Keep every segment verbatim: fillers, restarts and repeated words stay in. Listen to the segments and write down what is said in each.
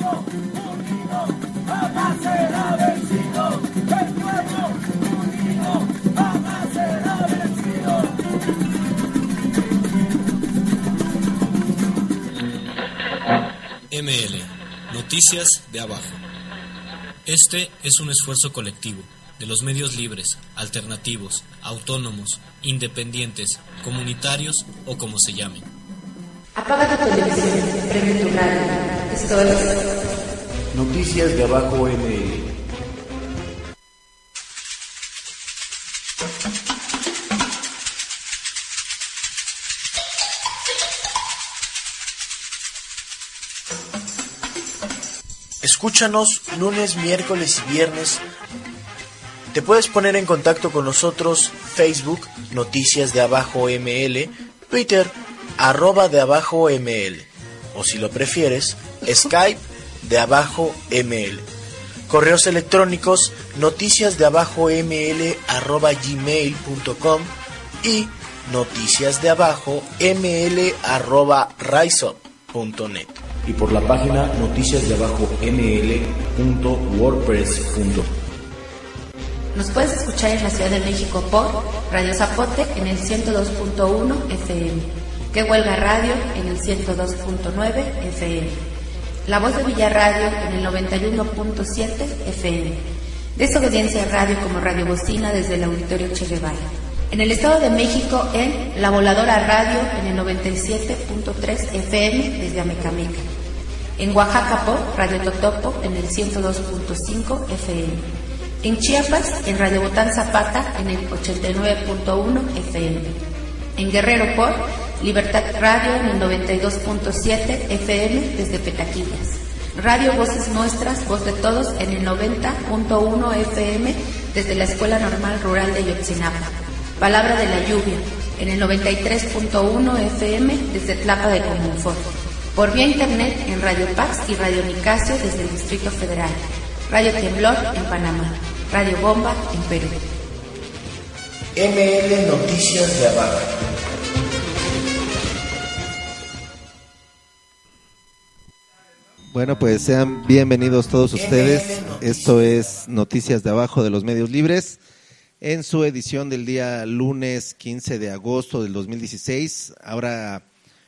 pueblo unido jamás será vencido. El pueblo unido jamás será vencido. M L, Noticias de Abajo. Este es un esfuerzo colectivo de los medios libres, alternativos, autónomos, independientes, comunitarios o como se llamen. Apaga tu televisión, prende tu radio. Esto es Noticias de Abajo M L. Escúchanos lunes, miércoles y viernes. Te puedes poner en contacto con nosotros: Facebook, Noticias de Abajo M L, Twitter, arroba de Abajo M L, o si lo prefieres, Skype de Abajo M L. Correos electrónicos: noticias de abajo ml arroba gmail punto com y noticias de abajo ml arroba riseup punto net. Y por la página noticias de abajo ml punto wordpress punto com. Nos puedes escuchar en la Ciudad de México por Radio Zapote en el ciento dos punto uno F M, Que Huelga Radio en el ciento dos punto nueve F M, La Voz de Villa Radio en el noventa y uno punto siete F M, Desobediencia Radio como Radio Bocina desde el Auditorio Che Guevara. En el Estado de México en La Voladora Radio en el noventa y siete punto tres F M desde Amecameca. En Oaxaca por Radio Totopo en el ciento dos punto cinco F M. En Chiapas, en Radio Botán Zapata, en el ochenta y nueve punto uno F M. En Guerrero por Libertad Radio, en el noventa y dos punto siete F M, desde Petaquillas. Radio Voces Nuestras, Voz de Todos, en el noventa punto uno F M, desde la Escuela Normal Rural de Yotzinapa. Palabra de la Lluvia, en el noventa y tres punto uno F M, desde Tlapa de Comunfort. Por vía internet, en Radio Pax y Radio Nicasio, desde el Distrito Federal. Radio Temblor en Panamá, Radio Bomba en Perú. M L Noticias de Abajo. Bueno, pues sean bienvenidos todos ustedes. Esto es Noticias de Abajo de los Medios Libres, en su edición del día lunes quince de agosto del dos mil dieciséis. Ahora,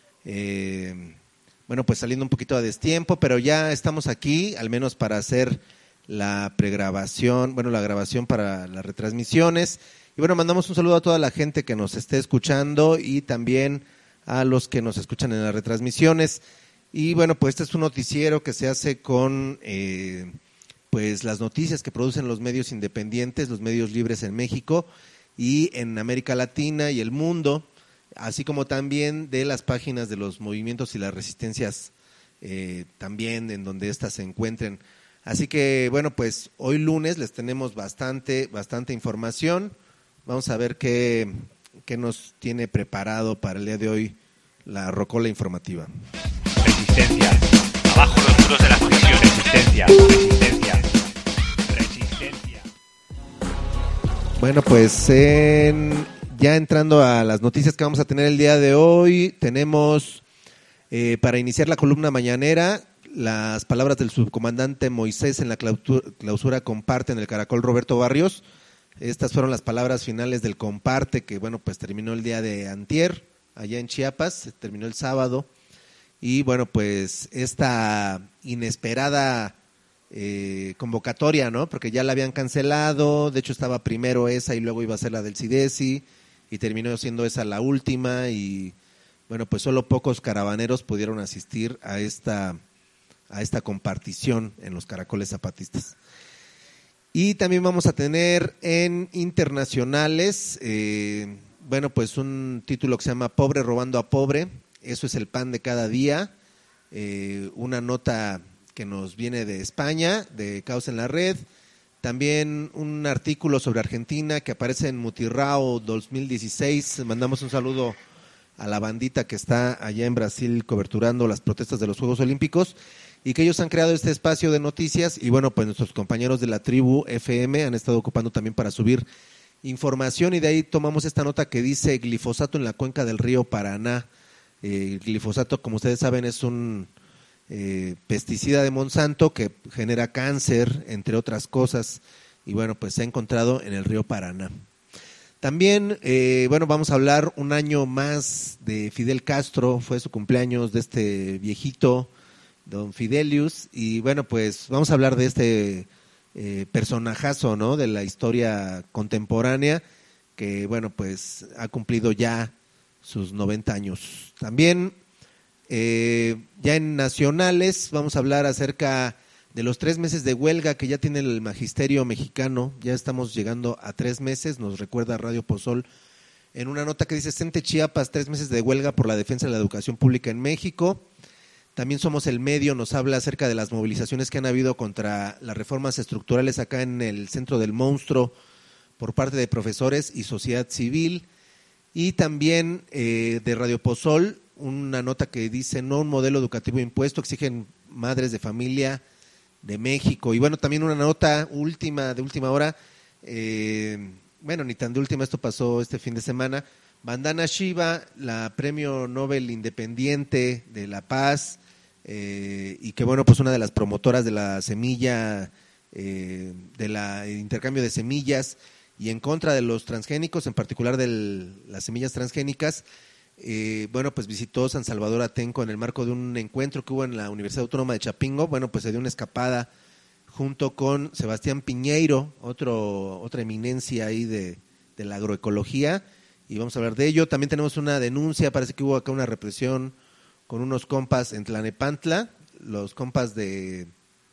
eh, bueno, pues saliendo un poquito a destiempo, pero ya estamos aquí, al menos para hacer la pregrabación, bueno, la grabación para las retransmisiones. Y bueno, mandamos un saludo a toda la gente que nos esté escuchando y también a los que nos escuchan en las retransmisiones. Y bueno, pues este es un noticiero que se hace con eh, pues las noticias que producen los medios independientes, los medios libres en México y en América Latina y el mundo, así como también de las páginas de los movimientos y las resistencias eh, también en donde éstas se encuentren. Así que bueno, pues hoy lunes les tenemos bastante, bastante información. Vamos a ver qué, qué nos tiene preparado para el día de hoy la Rocola Informativa. Resistencia, abajo los muros de las prisiones. Resistencia, resistencia, resistencia. Bueno, pues en, ya entrando a las noticias que vamos a tener el día de hoy, tenemos eh, para iniciar la columna mañanera las palabras del subcomandante Moisés en la clausura, clausura Comparte en el Caracol Roberto Barrios. Estas fueron las palabras finales del Comparte, que bueno, pues terminó el día de antier, allá en Chiapas, terminó el sábado. Y bueno, pues esta inesperada eh, convocatoria, ¿no? Porque ya la habían cancelado, de hecho estaba primero esa y luego iba a ser la del SIDESI, y terminó siendo esa la última, y bueno, pues solo pocos caravaneros pudieron asistir a esta a esta compartición en los Caracoles Zapatistas. Y también vamos a tener en internacionales, eh, bueno, pues un título que se llama Pobre robando a pobre, eso es el pan de cada día, eh, una nota que nos viene de España, de Caos en la Red, también un artículo sobre Argentina que aparece en Mutirao dos mil dieciséis, mandamos un saludo a la bandita que está allá en Brasil coberturando las protestas de los Juegos Olímpicos, y que ellos han creado este espacio de noticias, y bueno, pues nuestros compañeros de la Tribu F M han estado ocupando también para subir información, y de ahí tomamos esta nota que dice glifosato en la cuenca del río Paraná. Eh, el glifosato, como ustedes saben, es un eh, pesticida de Monsanto que genera cáncer, entre otras cosas, y bueno, pues se ha encontrado en el río Paraná. También, eh, bueno, vamos a hablar un año más de Fidel Castro, fue su cumpleaños de este viejito, don Fidelius, y bueno, pues vamos a hablar de este eh, personajazo, ¿no?, de la historia contemporánea, que bueno, pues ha cumplido ya sus noventa años. También, eh, ya en nacionales, vamos a hablar acerca de los tres meses de huelga que ya tiene el magisterio mexicano. Ya estamos llegando a tres meses, nos recuerda Radio Pozol en una nota que dice: Cente Chiapas, tres meses de huelga por la defensa de la educación pública en México. También Somos el Medio nos habla acerca de las movilizaciones que han habido contra las reformas estructurales acá en el Centro del Monstruo por parte de profesores y sociedad civil. Y también eh, de Radio Pozol, una nota que dice: no un modelo educativo impuesto, exigen madres de familia de México. Y bueno, también una nota última, de última hora, eh, bueno, ni tan de última, esto pasó este fin de semana. Vandana Shiva, la premio Nobel Independiente de la Paz, eh, y que bueno, pues una de las promotoras de la semilla, eh, de la intercambio de semillas, y en contra de los transgénicos, en particular de las semillas transgénicas. Eh, bueno, pues visitó San Salvador Atenco en el marco de un encuentro que hubo en la Universidad Autónoma de Chapingo. Bueno, pues se dio una escapada junto con Sebastián Piñeiro, otro, otra eminencia ahí de, de la agroecología, y vamos a hablar de ello. También tenemos una denuncia, parece que hubo acá una represión con unos compas en Tlanepantla, los compas de,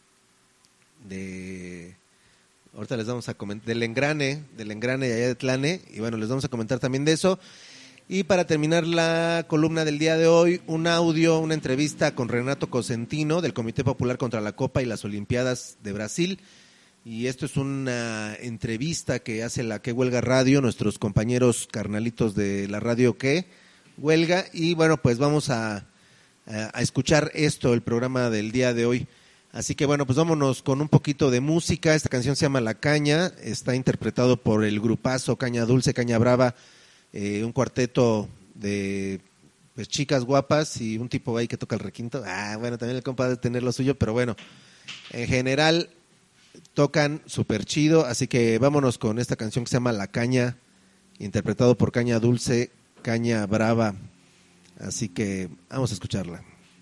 de ahorita les vamos a comentar, del engrane, del engrane de allá de Tlane, y bueno, les vamos a comentar también de eso. Y para terminar la columna del día de hoy, un audio, una entrevista con Renato Cosentino del Comité Popular contra la Copa y las Olimpiadas de Brasil. Y esto es una entrevista que hace la Que Huelga Radio, nuestros compañeros carnalitos de la radio Que Huelga. Y bueno, pues vamos a, a escuchar esto, el programa del día de hoy. Así que bueno, pues vámonos con un poquito de música. Esta canción se llama La Caña, está interpretado por el grupazo Caña Dulce, Caña Brava. Eh, un cuarteto de pues chicas guapas y un tipo ahí que toca el requinto. Ah, bueno, también el compa debe tener lo suyo, pero bueno, en general tocan súper chido, así que vámonos con esta canción que se llama La Caña, interpretado por Caña Dulce, Caña Brava. Así que vamos a escucharla.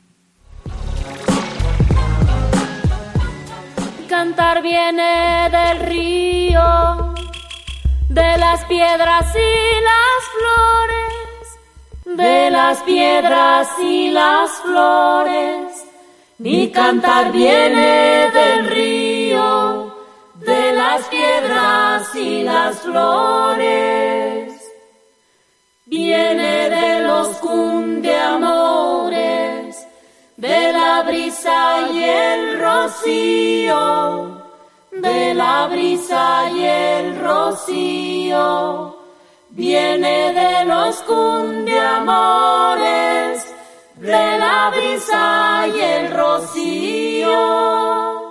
Cantar viene del río, de las piedras y las flores, de las piedras y las flores. Mi cantar viene del río, de las piedras y las flores. Viene de los cundeamores, de la brisa y el rocío, de la brisa y el rocío. Viene de los cundeamores, de la brisa y el rocío.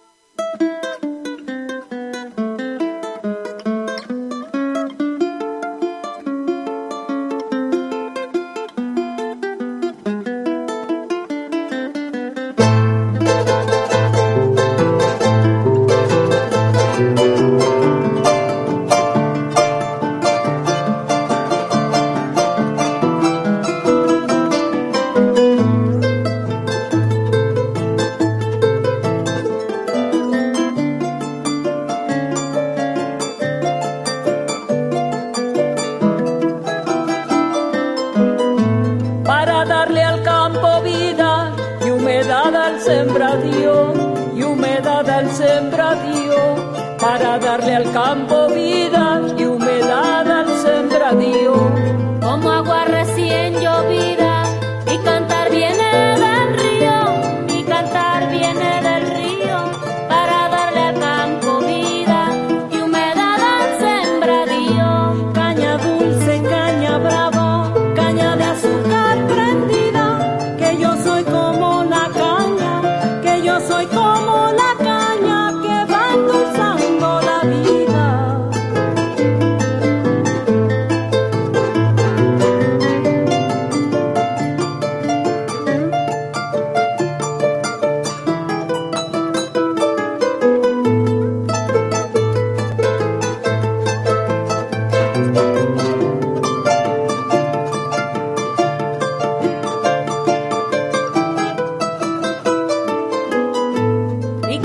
Para darle al campo vida y humedad al sembradío, como agua recién llovida. Mi cantar viene del río, mi cantar viene del río, para darle al campo vida y humedad al sembradío. Caña dulce, caña brava, caña de azúcar prendida, que yo soy como la caña, que yo soy como la caña que va endulzando la vida.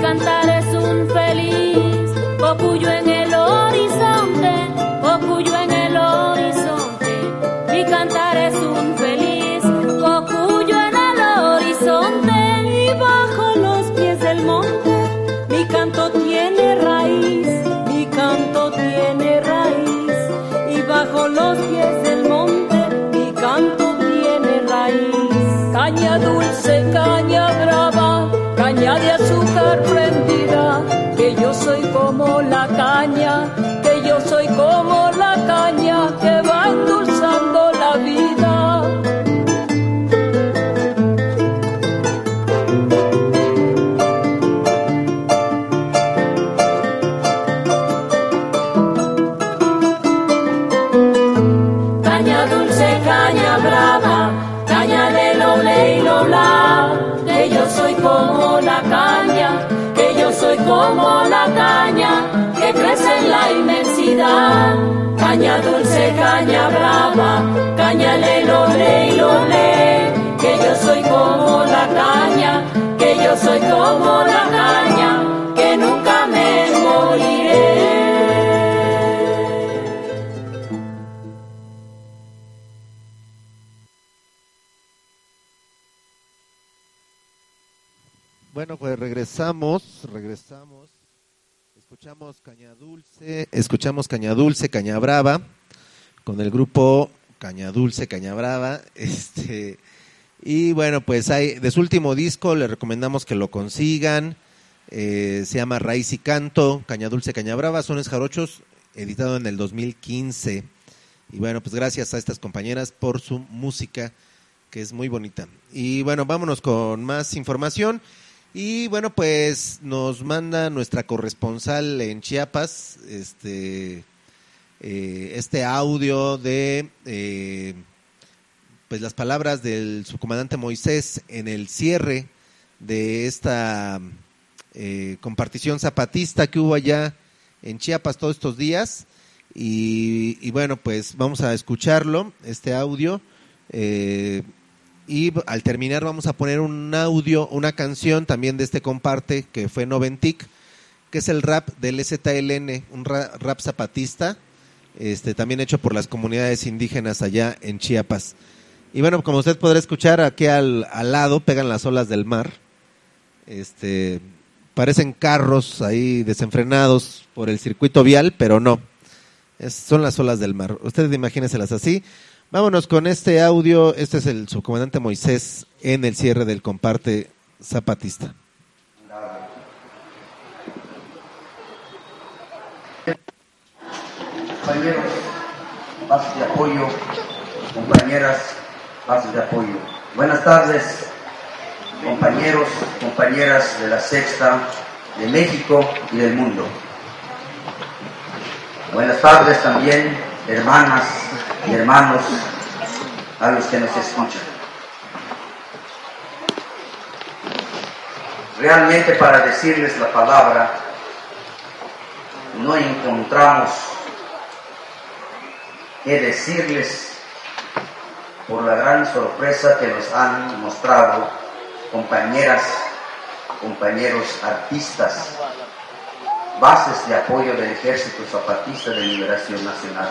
cantar es un feliz cocuyo en el horizonte, cocuyo en el horizonte. Mi cantar es un feliz cocuyo en el horizonte. Y bajo los pies del monte mi canto tiene raíz, mi canto tiene raíz. Y bajo los pies del monte mi canto tiene raíz. Caña dulce, caña brava, caña de azúcar prendida, que yo soy como la caña, que yo soy como la caña que va endulzando la vida. Caña dulce, caña brava, caña de loble y lobla, que yo soy como la caña, que yo soy como la caña que crece en la inmensidad. Caña dulce, caña brava, caña de loble y loble, que yo soy como la caña, que yo soy como la caña que nunca me moriré. Bueno, pues regresamos, regresamos. Escuchamos Caña Dulce, escuchamos Caña Dulce, Caña Brava, con el grupo Caña Dulce, Caña Brava. Este, y bueno, pues hay, de su último disco, les recomendamos que lo consigan. Eh, se llama Raíz y Canto, Caña Dulce, Caña Brava, Sones Jarochos, editado en el dos mil quince. Y bueno, pues gracias a estas compañeras por su música, que es muy bonita. Y bueno, vámonos con más información. Y bueno, pues nos manda nuestra corresponsal en Chiapas este eh, este audio de eh, pues las palabras del subcomandante Moisés en el cierre de esta eh, compartición zapatista que hubo allá en Chiapas todos estos días. Y, y bueno, pues vamos a escucharlo, este audio. Eh, Y al terminar vamos a poner un audio, una canción también de este comparte que fue Noventic, que es el rap del Z L N, un rap, rap zapatista, este, también hecho por las comunidades indígenas allá en Chiapas. Y bueno, como usted podrá escuchar, aquí al, al lado pegan las olas del mar, este, parecen carros ahí desenfrenados por el circuito vial, pero no, es, son las olas del mar. Ustedes imagínenselas así. Vámonos con este audio. Este es el subcomandante Moisés en el cierre del comparte zapatista. Compañeros, bases de apoyo, compañeras, bases de apoyo. Buenas tardes, compañeros, compañeras de la Sexta, de México y del mundo. Buenas tardes también, hermanas y hermanos, a los que nos escuchan. Realmente, para decirles la palabra, no encontramos qué decirles por la gran sorpresa que nos han mostrado compañeras, compañeros artistas, bases de apoyo del Ejército Zapatista de Liberación Nacional.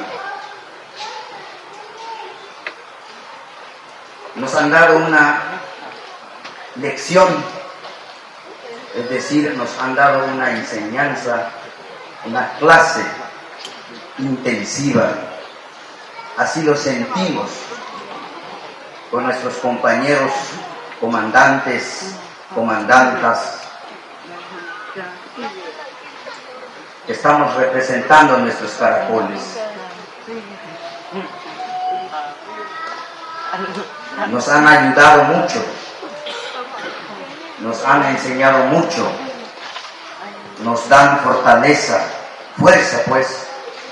Nos han dado una lección, es decir, nos han dado una enseñanza, una clase intensiva. Así lo sentimos con nuestros compañeros comandantes, comandantas, que estamos representando nuestros caracoles. Nos han ayudado mucho, nos han enseñado mucho, nos dan fortaleza, fuerza, pues.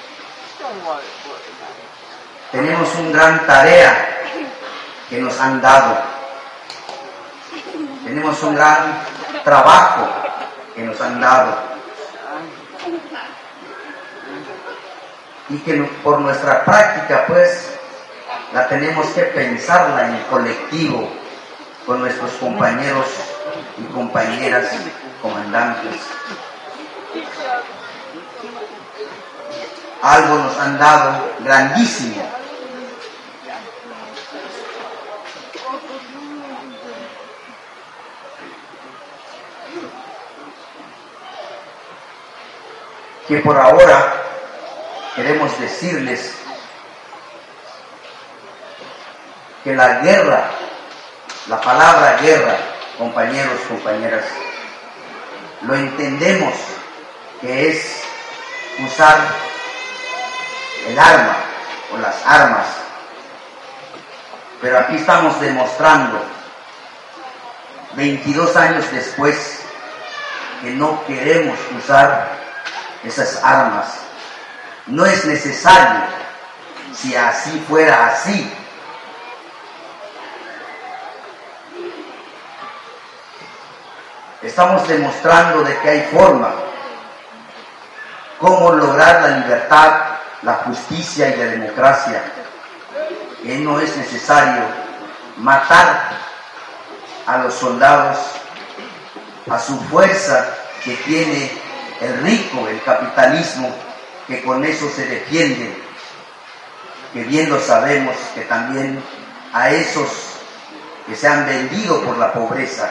Tenemos una gran tarea que nos han dado, tenemos un gran trabajo que nos han dado, y que por nuestra práctica, pues, la tenemos que pensarla en colectivo con nuestros compañeros y compañeras comandantes. Algo nos han dado grandísimo. Que por ahora queremos decirles que la guerra, la palabra guerra, compañeros, compañeras, lo entendemos que es usar el arma o las armas, pero aquí estamos demostrando, veintidós años después, que no queremos usar esas armas. No es necesario. Si así fuera así, estamos demostrando de que hay forma cómo lograr la libertad, la justicia y la democracia. Que no es necesario matar a los soldados, a su fuerza que tiene el rico, el capitalismo, que con eso se defiende, que bien lo sabemos, que también a esos que se han vendido por la pobreza,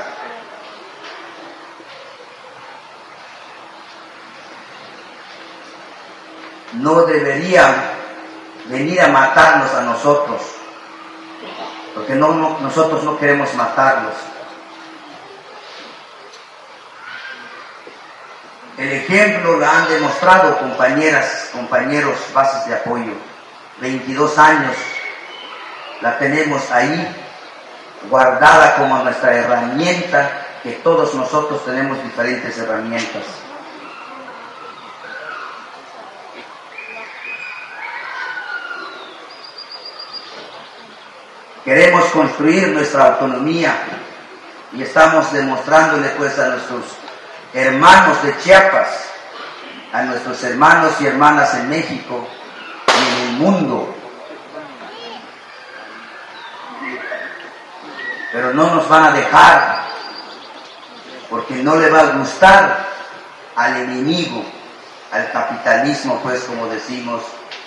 no deberían venir a matarnos a nosotros, porque no, no, nosotros no queremos matarlos. El ejemplo lo han demostrado compañeras, compañeros, bases de apoyo. veintidós años la tenemos ahí, guardada como nuestra herramienta, que todos nosotros tenemos diferentes herramientas. Queremos construir nuestra autonomía y estamos demostrándole pues a nuestros hermanos de Chiapas, a nuestros hermanos y hermanas en México y en el mundo. Pero no nos van a dejar, porque no le va a gustar al enemigo, al capitalismo, pues como decimos.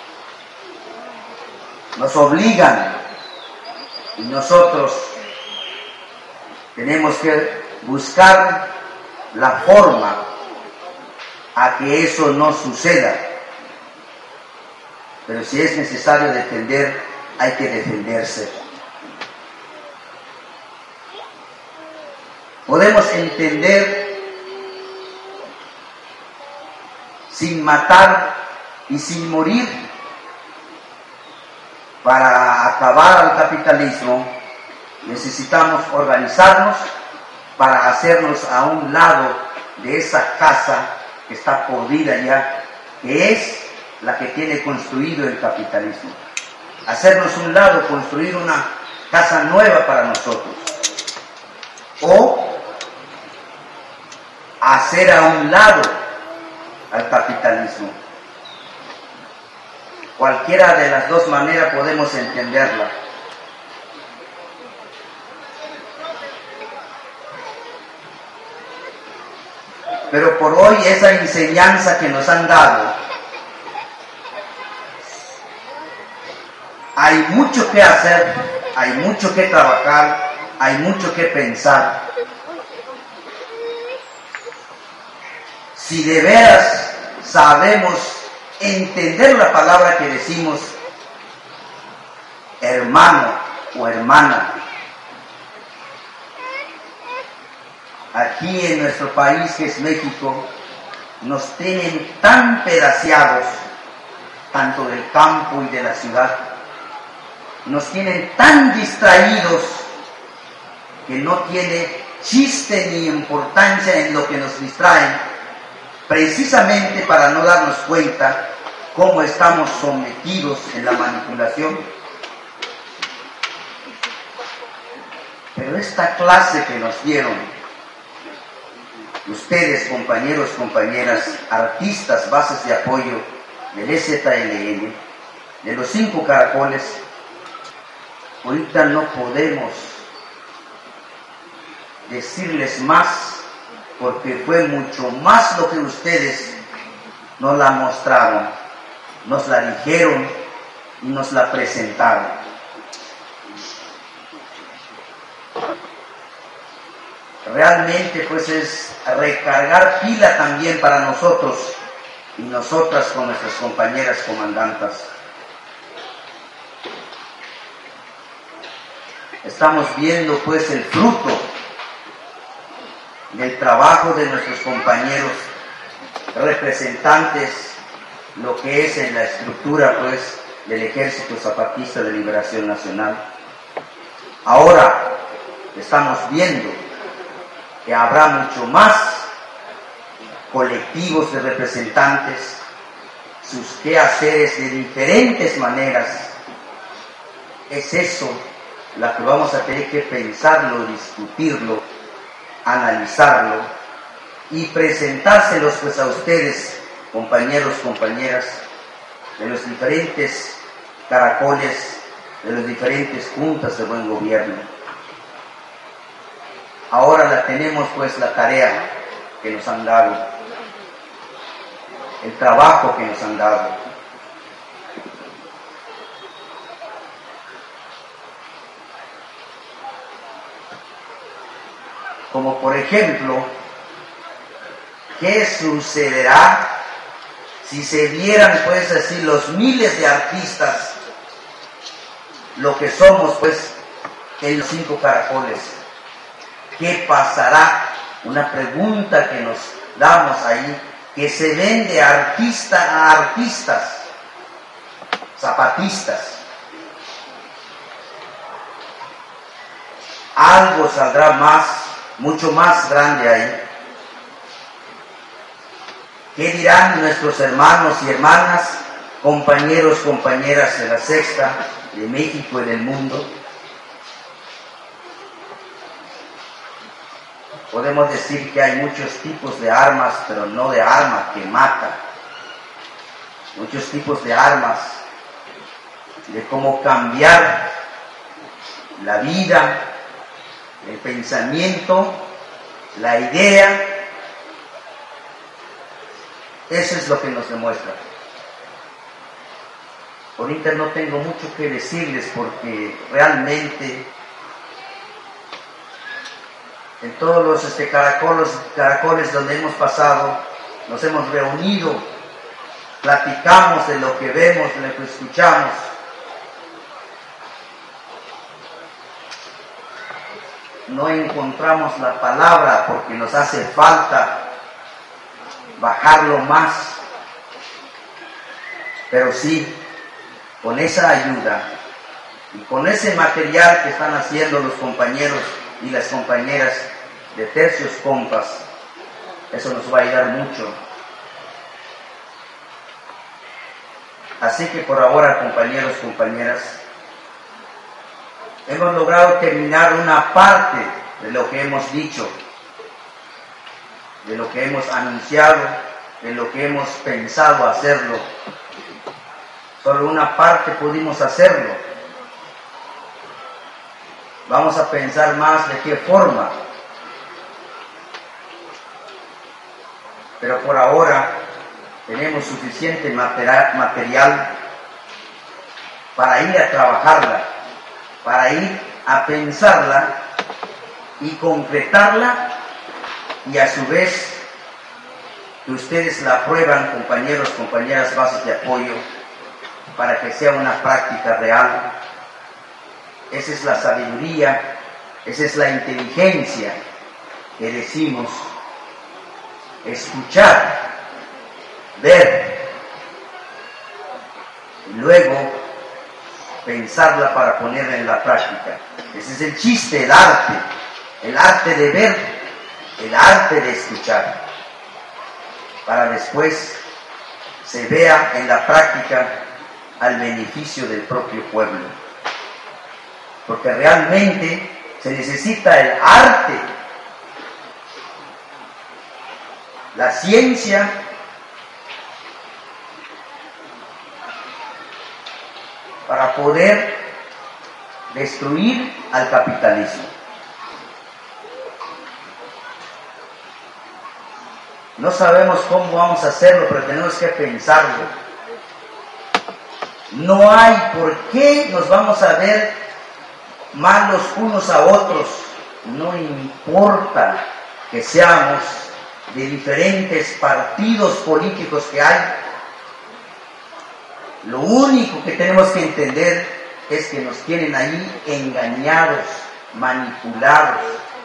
Nos obligan y nosotros tenemos que buscar la forma a que eso no suceda. Pero si es necesario defender, hay que defenderse. Podemos entender sin matar y sin morir. Para acabar al capitalismo necesitamos organizarnos para hacernos a un lado de esa casa que está podrida ya, que es la que tiene construido el capitalismo. Hacernos un lado, construir una casa nueva para nosotros. O hacer a un lado al capitalismo. Cualquiera de las dos maneras podemos entenderla. Pero por hoy esa enseñanza que nos han dado, hay mucho que hacer, hay mucho que trabajar, hay mucho que pensar. Si de veras sabemos entender la palabra que decimos hermano o hermana. Aquí en nuestro país, que es México, nos tienen tan pedaceados, tanto del campo y de la ciudad, nos tienen tan distraídos que no tiene chiste ni importancia en lo que nos distraen, precisamente para no darnos cuenta cómo estamos sometidos en la manipulación. Pero esta clase que nos dieron ustedes, compañeros, compañeras, artistas, bases de apoyo del E Z L N, de los cinco caracoles, ahorita no podemos decirles más, porque fue mucho más lo que ustedes nos la mostraron, nos la dijeron y nos la presentaron. Realmente pues es recargar pila también para nosotros y nosotras con nuestras compañeras comandantas. Estamos viendo pues el fruto del trabajo de nuestros compañeros representantes, lo que es en la estructura pues del Ejército Zapatista de Liberación Nacional. Ahora estamos viendo que habrá mucho más colectivos de representantes, sus quehaceres de diferentes maneras. Es eso lo que vamos a tener que pensarlo, discutirlo, analizarlo y presentárselos pues a ustedes, compañeros, compañeras, de los diferentes caracoles, de las diferentes juntas de buen gobierno. Ahora la tenemos pues la tarea que nos han dado, el trabajo que nos han dado. Como por ejemplo, ¿qué sucederá si se vieran pues así los miles de artistas, lo que somos pues en los cinco caracoles? ¿Qué pasará? Una pregunta que nos damos ahí, que se ven de artista a artistas, zapatistas. Algo saldrá más, mucho más grande ahí. ¿Qué dirán nuestros hermanos y hermanas, compañeros, compañeras de la Sexta, de México y del mundo? Podemos decir que hay muchos tipos de armas, pero no de arma que mata. Muchos tipos de armas, de cómo cambiar la vida, el pensamiento, la idea. Eso es lo que nos demuestra. Ahorita no tengo mucho que decirles porque realmente en todos los este, caracoles, caracoles donde hemos pasado, nos hemos reunido, platicamos de lo que vemos, de lo que escuchamos. No encontramos la palabra porque nos hace falta bajarlo más, pero sí, con esa ayuda y con ese material que están haciendo los compañeros y las compañeras de Tercios Compas, eso nos va a ayudar mucho. Así que por ahora, compañeros, compañeras, hemos logrado terminar una parte de lo que hemos dicho, de lo que hemos anunciado, de lo que hemos pensado hacerlo. Solo una parte pudimos hacerlo. Vamos a pensar más de qué forma. Pero por ahora tenemos suficiente material para ir a trabajarla, para ir a pensarla y concretarla, y a su vez que ustedes la aprueban, compañeros, compañeras, bases de apoyo, para que sea una práctica real. Esa es la sabiduría, esa es la inteligencia que decimos: escuchar, ver, y luego pensarla para ponerla en la práctica. Ese es el chiste, el arte, el arte de ver, el arte de escuchar, para después se vea en la práctica al beneficio del propio pueblo. Porque realmente se necesita el arte, la ciencia, para poder destruir al capitalismo. No sabemos cómo vamos a hacerlo, pero tenemos que pensarlo. No hay por qué nos vamos a ver malos unos a otros. No importa que seamos de diferentes partidos políticos que hay. Lo único que tenemos que entender es que nos tienen ahí engañados, manipulados.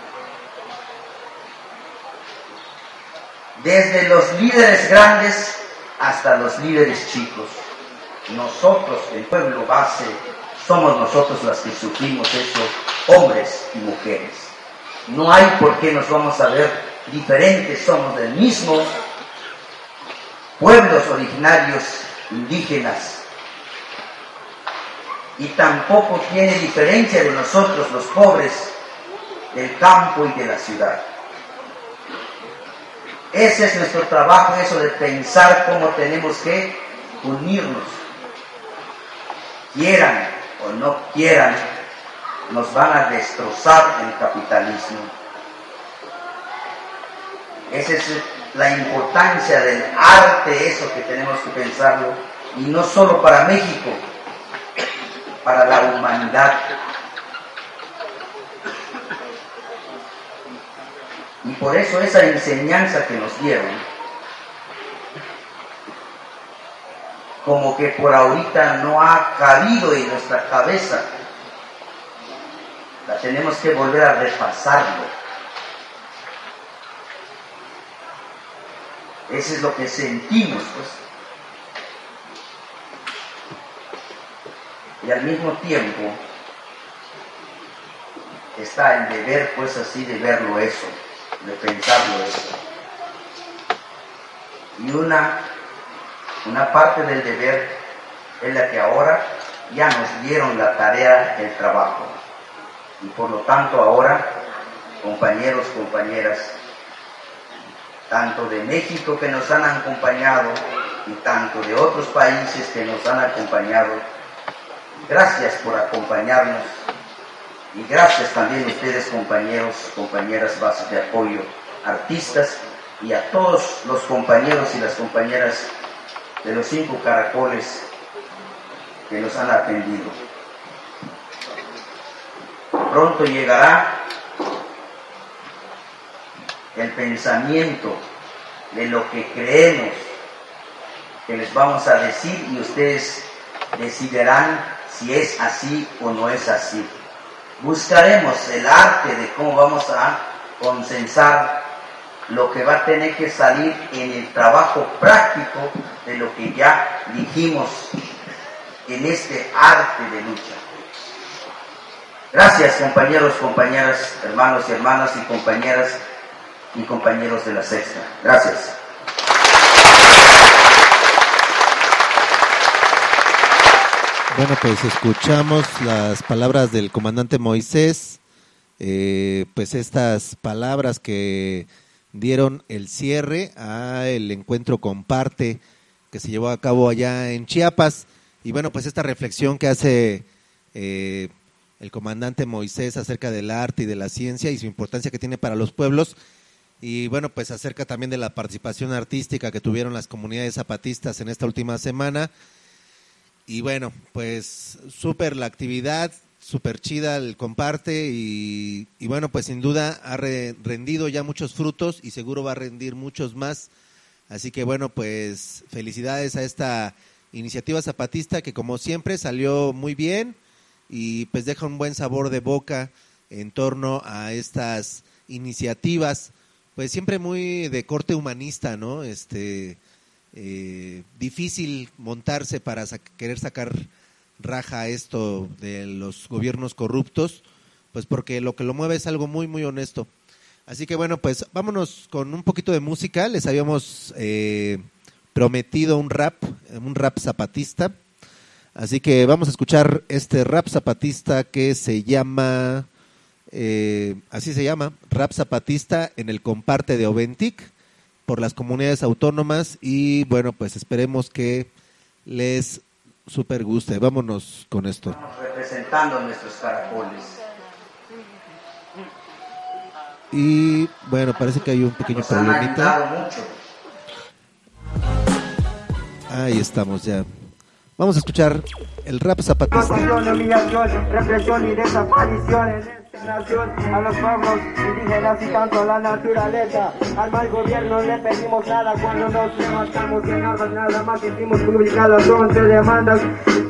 Desde los líderes grandes hasta los líderes chicos. Nosotros, el pueblo base, somos nosotros los que sufrimos eso, hombres y mujeres. No hay por qué nos vamos a ver diferentes, somos del mismo pueblos originarios indígenas. Y tampoco tiene diferencia de nosotros los pobres del campo y de la ciudad. Ese es nuestro trabajo, eso de pensar cómo tenemos que unirnos. Quieran o no quieran, nos van a destrozar el capitalismo. Esa es la importancia del arte, eso que tenemos que pensarlo, y no solo para México, para la humanidad. Y por eso esa enseñanza que nos dieron, como que por ahorita no ha cabido en nuestra cabeza, la tenemos que volver a repasarlo. Eso es lo que sentimos, pues. Y al mismo tiempo está el deber, pues así, de verlo eso, de pensarlo eso. Y una, una parte del deber es la que ahora ya nos dieron la tarea, el trabajo. Y por lo tanto ahora, compañeros, compañeras, tanto de México que nos han acompañado y tanto de otros países que nos han acompañado, gracias por acompañarnos y gracias también a ustedes, compañeros, compañeras, bases de apoyo, artistas, y a todos los compañeros y las compañeras de los cinco caracoles que nos han atendido. Pronto llegará el pensamiento de lo que creemos que les vamos a decir y ustedes decidirán si es así o no es así. Buscaremos el arte de cómo vamos a consensar lo que va a tener que salir en el trabajo práctico de lo que ya dijimos en este arte de lucha. Gracias, compañeros, compañeras, hermanos y hermanas y compañeras y compañeros de la Sexta. Gracias. Bueno, pues escuchamos las palabras del comandante Moisés, eh, pues estas palabras que dieron el cierre al encuentro Comparte que se llevó a cabo allá en Chiapas, y bueno, pues esta reflexión que hace eh, el comandante Moisés acerca del arte y de la ciencia y su importancia que tiene para los pueblos, y bueno, pues acerca también de la participación artística que tuvieron las comunidades zapatistas en esta última semana. Y bueno, pues súper la actividad, súper chida el Comparte, y, y bueno, pues sin duda ha re, rendido ya muchos frutos y seguro va a rendir muchos más. Así que bueno, pues felicidades a esta iniciativa zapatista que como siempre salió muy bien y pues deja un buen sabor de boca en torno a estas iniciativas, pues siempre muy de corte humanista, ¿no? Este... Eh, difícil montarse para sac- querer sacar raja a esto de los gobiernos corruptos, pues porque lo que lo mueve es algo muy muy honesto. Así que bueno, pues vámonos con un poquito de música. Les habíamos eh, prometido un rap, un rap zapatista, así que vamos a escuchar este rap zapatista que se llama, eh, así se llama, rap zapatista en el Comparte de Oventic, por las comunidades autónomas, y bueno, pues esperemos que les super guste. Vámonos con esto. Representando nuestros caracoles. Y bueno, parece que hay un pequeño Nos han problemita. ayudado mucho. Ahí estamos ya. Vamos a escuchar el rap zapatista. Humillación, represión y desaparición en esta nación. A los pueblos indígenas y tanto a la naturaleza. Al mal gobierno le pedimos nada cuando nos levantamos en armas. Nada más hicimos publicar las once demandas.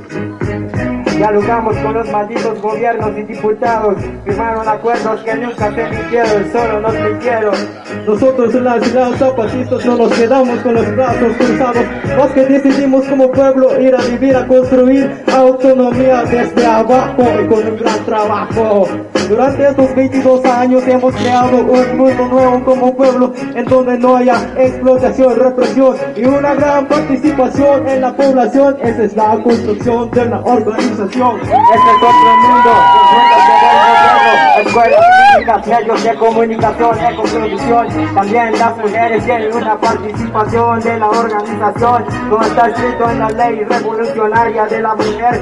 Dialogamos con los malditos gobiernos y diputados. Firmaron acuerdos que nunca se hicieron, solo nos mintieron. Nosotros en la ciudad zapatistas no nos quedamos con los brazos cruzados. Los que decidimos como pueblo ir a vivir, a construir autonomía desde abajo y con un gran trabajo. Durante estos veintidós años hemos creado un mundo nuevo como pueblo, en donde no haya explotación, represión y una gran participación en la población. Esa es la construcción de una organización. Este es otro mundo, escuelas públicas, medios de comunicación, ecoproducción. También las mujeres tienen una participación de la organización, como está escrito en la ley revolucionaria de la mujer.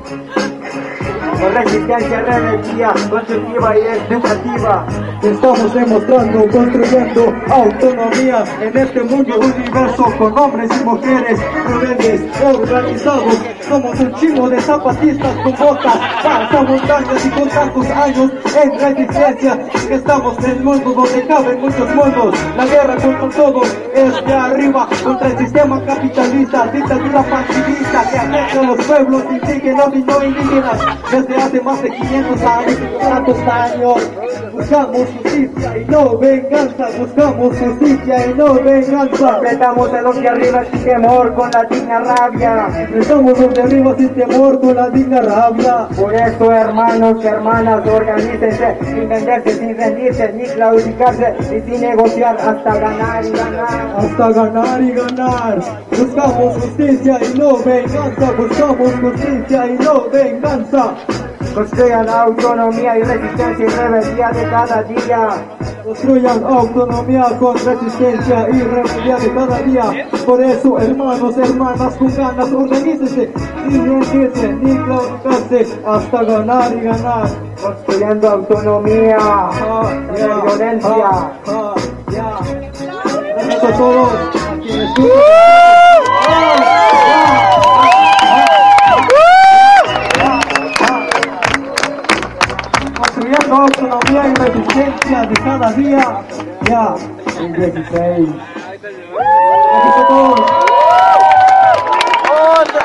Con resistencia, rebeldía, constructiva y educativa. Estamos demostrando, construyendo autonomía en este mundo universo con hombres y mujeres rebeldes, organizados. Somos un chingo de zapatistas con botas, pasamos montañas y con tantos años en resistencia. Estamos en el mundo donde caben muchos mundos. La guerra contra todos es de arriba, contra el sistema capitalista, dictadura partidista que afecta a los pueblos indígenas y no indígenas. Desde hace más de quinientos años, tantos años, buscamos justicia y no venganza, buscamos justicia y no venganza. Enfrentamos a los de arriba sin temor, con la digna rabia. Enfrentamos a los de arriba sin temor, con la digna rabia. Por eso, hermanos y hermanas, organícense, sin venderse, sin rendirse, ni claudicarse, y sin negociar hasta ganar y ganar. Hasta ganar y ganar. Buscamos justicia y no venganza, buscamos justicia y no venganza. Construyan autonomía y resistencia y rebeldía de cada día. Construyan autonomía con resistencia y rebeldía de cada día. Por eso, hermanos, hermanas, con ganas, organícense, sin rendirse, ni claudicarse, hasta ganar y ganar. Construyendo autonomía, ah, y yeah, violencia. Ah, ah, yeah. Gracias a todos. Construyendo autonomía y resistencia de cada día, ya, el dieciséis. Gracias a todos. ¡Otra!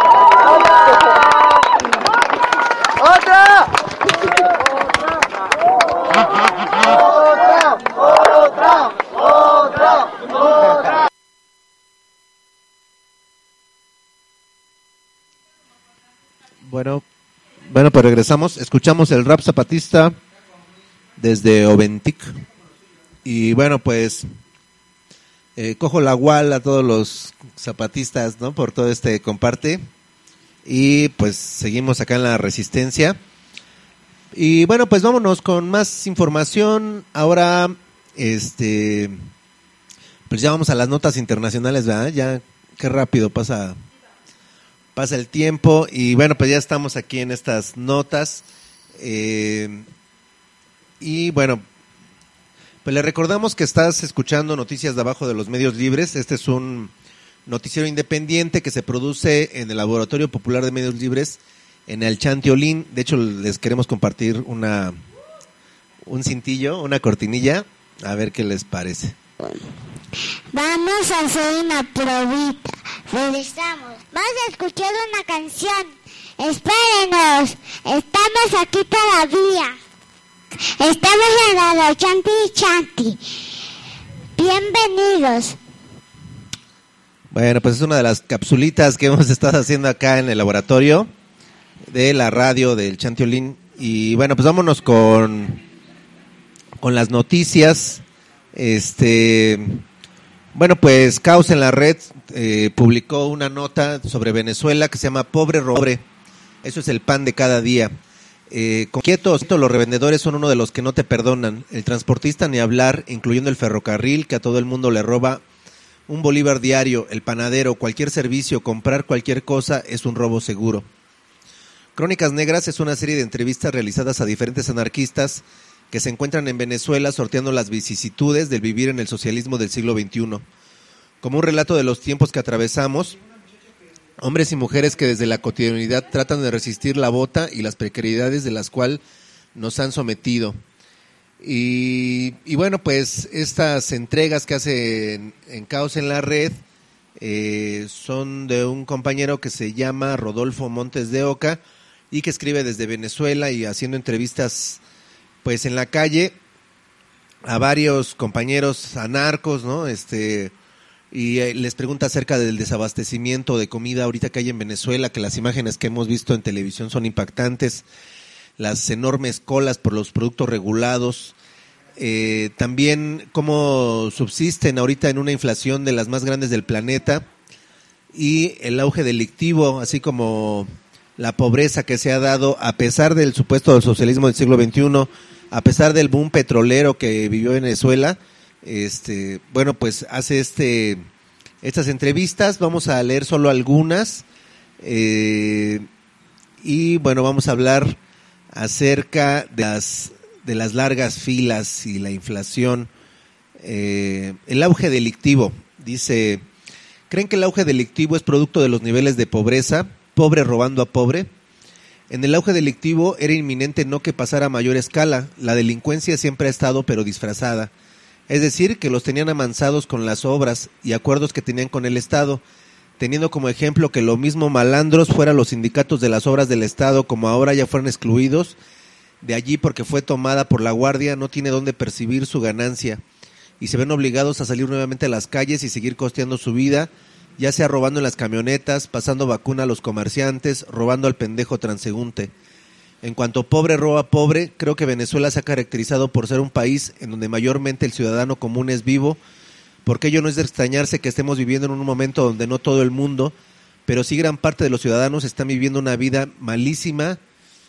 ¡Otra! ¡Otra! ¡Otra! ¡Otra! ¡Otra! Bueno, bueno, pues regresamos, escuchamos el rap zapatista desde Oventic y bueno, pues eh, cojo la gual a todos los zapatistas, ¿no? Por todo este comparte y pues seguimos acá en la resistencia y bueno, pues vámonos con más información. Ahora, este, pues ya vamos a las notas internacionales, ¿verdad? Ya qué rápido pasa. Pasa el tiempo y bueno, pues ya estamos aquí en estas notas eh, y bueno, pues le recordamos que estás escuchando Noticias de Abajo de los Medios Libres. Este es un noticiero independiente que se produce en el Laboratorio Popular de Medios Libres en el Chantiolín. De hecho, les queremos compartir una un cintillo, una cortinilla, a ver qué les parece. Vamos a hacer una probita. Regresamos. Vamos a escuchar una canción. Espérenos. Estamos aquí todavía. Estamos en la Chanti Chanti. Bienvenidos. Bueno, pues es una de las capsulitas que hemos estado haciendo acá en el laboratorio de la radio del Chantiolín. Y bueno, pues vámonos con, con las noticias. Este... Bueno, pues Caos en la Red eh, publicó una nota sobre Venezuela que se llama Pobre Robre. Eso es el pan de cada día. Eh, con quietos, los revendedores son uno de los que no te perdonan. El transportista ni hablar, incluyendo el ferrocarril, que a todo el mundo le roba un bolívar diario. El panadero, cualquier servicio, comprar cualquier cosa es un robo seguro. Crónicas Negras es una serie de entrevistas realizadas a diferentes anarquistas que se encuentran en Venezuela sorteando las vicisitudes del vivir en el socialismo del siglo veintiuno. Como un relato de los tiempos que atravesamos, hombres y mujeres que desde la cotidianidad tratan de resistir la bota y las precariedades de las cuales nos han sometido. Y, y bueno, pues estas entregas que hace en, en Caos en la Red eh, son de un compañero que se llama Rodolfo Montes de Oca y que escribe desde Venezuela y haciendo entrevistas pues en la calle a varios compañeros anarcos, ¿no? Este y eh, les pregunta acerca del desabastecimiento de comida ahorita que hay en Venezuela, que las imágenes que hemos visto en televisión son impactantes, las enormes colas por los productos regulados, eh, también cómo subsisten ahorita en una inflación de las más grandes del planeta y el auge delictivo, así como la pobreza que se ha dado a pesar del supuesto socialismo del siglo veintiuno, a pesar del boom petrolero que vivió Venezuela. Este, bueno, pues hace este estas entrevistas, vamos a leer solo algunas eh, y bueno, vamos a hablar acerca de las, de las largas filas y la inflación, eh, el auge delictivo. Dice, ¿creen que el auge delictivo es producto de los niveles de pobreza, pobre robando a pobre? En el auge delictivo era inminente no que pasara a mayor escala, la delincuencia siempre ha estado pero disfrazada, es decir, que los tenían amansados con las obras y acuerdos que tenían con el Estado, teniendo como ejemplo que lo mismo malandros fueran los sindicatos de las obras del Estado, como ahora ya fueron excluidos de allí porque fue tomada por la guardia, no tiene dónde percibir su ganancia y se ven obligados a salir nuevamente a las calles y seguir costeando su vida, ya sea robando en las camionetas, pasando vacuna a los comerciantes, robando al pendejo transeúnte. En cuanto pobre roba pobre, creo que Venezuela se ha caracterizado por ser un país en donde mayormente el ciudadano común es vivo, porque ello no es de extrañarse que estemos viviendo en un momento donde no todo el mundo, pero sí gran parte de los ciudadanos están viviendo una vida malísima,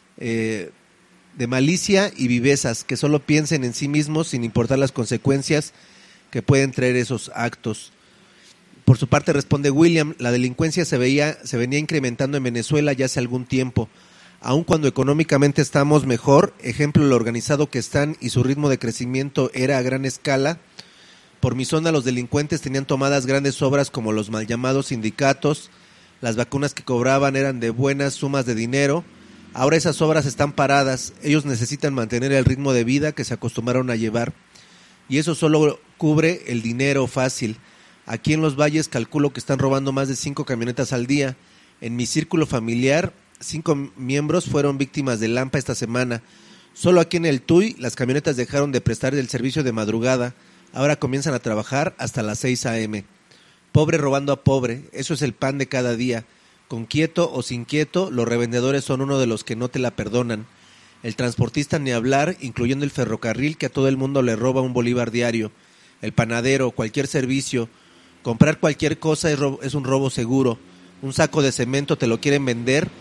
eh, de malicia y vivezas, que solo piensen en sí mismos sin importar las consecuencias que pueden traer esos actos. Por su parte responde William, la delincuencia se veía, se venía incrementando en Venezuela ya hace algún tiempo, aun cuando económicamente estamos mejor, ejemplo lo organizado que están y su ritmo de crecimiento era a gran escala. Por mi zona los delincuentes tenían tomadas grandes obras como los mal llamados sindicatos, las vacunas que cobraban eran de buenas sumas de dinero, ahora esas obras están paradas, ellos necesitan mantener el ritmo de vida que se acostumbraron a llevar y eso solo cubre el dinero fácil. Aquí en los valles calculo que están robando más de cinco camionetas al día. En mi círculo familiar, cinco miembros fueron víctimas de Lampa esta semana. Solo aquí en el Tuy, las camionetas dejaron de prestar el servicio de madrugada. Ahora comienzan a trabajar hasta las seis a eme. Pobre robando a pobre, eso es el pan de cada día. Con quieto o sin quieto, los revendedores son uno de los que no te la perdonan. El transportista ni hablar, incluyendo el ferrocarril que a todo el mundo le roba un bolívar diario. El panadero, cualquier servicio. Comprar cualquier cosa es, robo, es un robo seguro. Un saco de cemento te lo quieren vender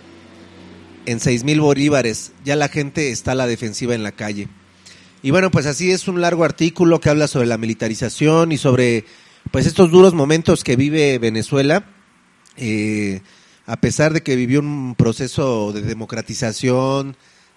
en seis mil bolívares. Ya la gente está a la defensiva en la calle. Y bueno, pues así es un largo artículo que habla sobre la militarización y sobre pues estos duros momentos que vive Venezuela. Eh, a pesar de que vivió un proceso de democratización,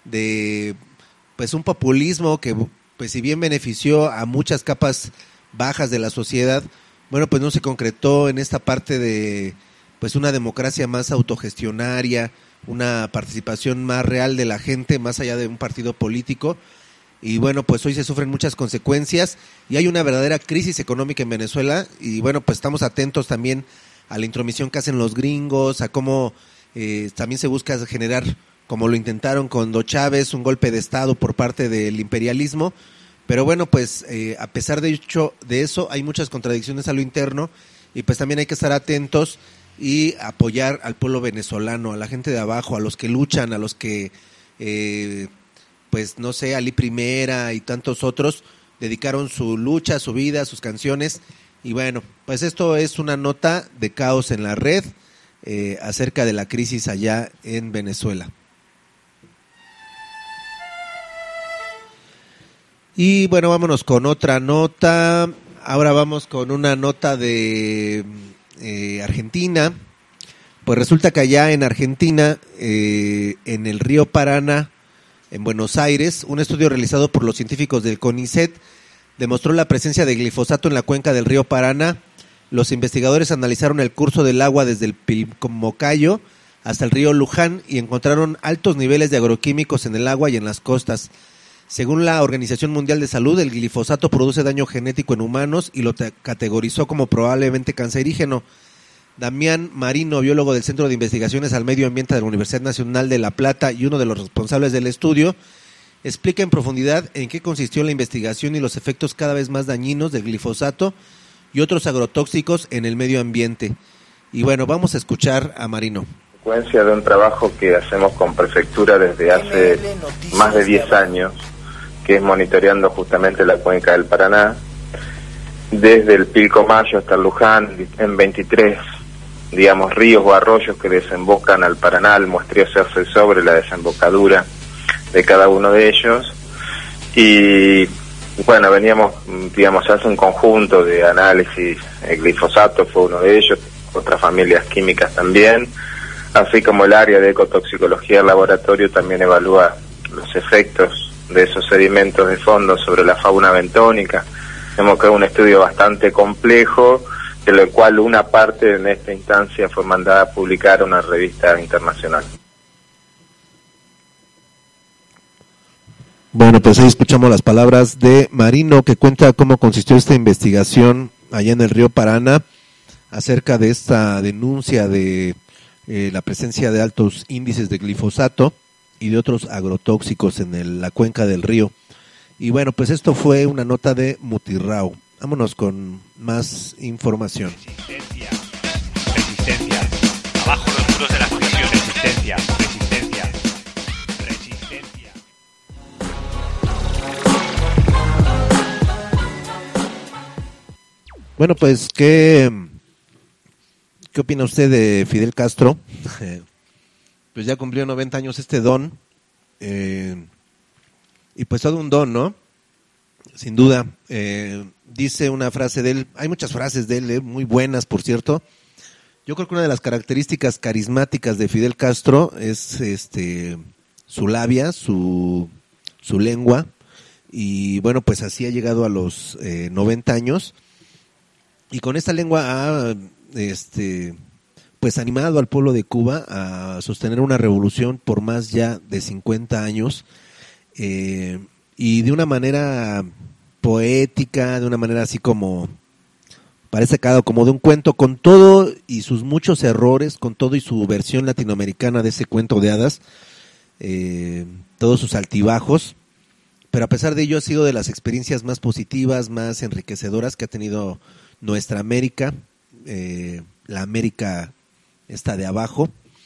de pues un populismo que pues si bien benefició a muchas capas bajas de la sociedad, bueno, pues no se concretó en esta parte de pues una democracia más autogestionaria, una participación más real de la gente, más allá de un partido político. Y bueno, pues hoy se sufren muchas consecuencias y hay una verdadera crisis económica en Venezuela y bueno, pues estamos atentos también a la intromisión que hacen los gringos, a cómo eh, también se busca generar, como lo intentaron con Hugo Chávez, un golpe de Estado por parte del imperialismo. Pero bueno, pues eh, a pesar de, hecho, de eso hay muchas contradicciones a lo interno y pues también hay que estar atentos y apoyar al pueblo venezolano, a la gente de abajo, a los que luchan, a los que, eh, pues no sé, Ali Primera y tantos otros dedicaron su lucha, su vida, sus canciones. Y bueno, pues esto es una nota de Caos en la Red eh, acerca de la crisis allá en Venezuela. Y bueno, vámonos con otra nota. Ahora vamos con una nota de eh, Argentina. Pues resulta que allá en Argentina, eh, en el río Paraná, en Buenos Aires, un estudio realizado por los científicos del CONICET demostró la presencia de glifosato en la cuenca del río Paraná, Los investigadores analizaron el curso del agua desde el Pilcomayo hasta el río Luján y encontraron altos niveles de agroquímicos en el agua y en las costas. Según la Organización Mundial de Salud, el glifosato produce daño genético en humanos y lo te- categorizó como probablemente cancerígeno. Damián Marino, biólogo del Centro de Investigaciones al Medio Ambiente de la Universidad Nacional de La Plata y uno de los responsables del estudio, explica en profundidad en qué consistió la investigación y los efectos cada vez más dañinos del glifosato y otros agrotóxicos en el medio ambiente. Y bueno, vamos a escuchar a Marino. Consecuencia de un trabajo que hacemos con Prefectura desde hace más de diez años, que es monitoreando justamente la cuenca del Paraná, desde el Pilcomayo hasta el Luján, en veintitrés, digamos, ríos o arroyos que desembocan al Paraná. El muestreo se hace sobre la desembocadura de cada uno de ellos, y bueno, veníamos, digamos, se hace un conjunto de análisis. El glifosato fue uno de ellos, otras familias químicas también, así como el área de ecotoxicología del laboratorio también evalúa los efectos de esos sedimentos de fondo sobre la fauna bentónica. Hemos creado un estudio bastante complejo, de lo cual una parte en esta instancia fue mandada a publicar a una revista internacional. Bueno, pues ahí escuchamos las palabras de Marino, que cuenta cómo consistió esta investigación allá en el río Paraná acerca de esta denuncia de eh, la presencia de altos índices de glifosato y de otros agrotóxicos en el, la cuenca del río. Y bueno, pues esto fue una nota de Mutirrao. Vámonos con más información. Resistencia, resistencia, abajo los muros de la prisión, resistencia, resistencia, resistencia. Bueno, pues, ¿qué, qué opina usted de Fidel Castro? Pues ya cumplió noventa años este don, eh, y pues todo un don, ¿no? Sin duda. Eh, dice una frase de él, hay muchas frases de él, eh, muy buenas, por cierto. Yo creo que una de las características carismáticas de Fidel Castro es este su labia, su, su lengua, y bueno, pues así ha llegado a los eh, noventa años, y con esta lengua ha este pues animado al pueblo de Cuba a sostener una revolución por más ya de cincuenta años, eh, y de una manera poética, de una manera así como, parece sacado como de un cuento, con todo y sus muchos errores, con todo y su versión latinoamericana de ese cuento de hadas, eh, todos sus altibajos, pero a pesar de ello ha sido de las experiencias más positivas, más enriquecedoras que ha tenido nuestra América, eh, la América está de abajo.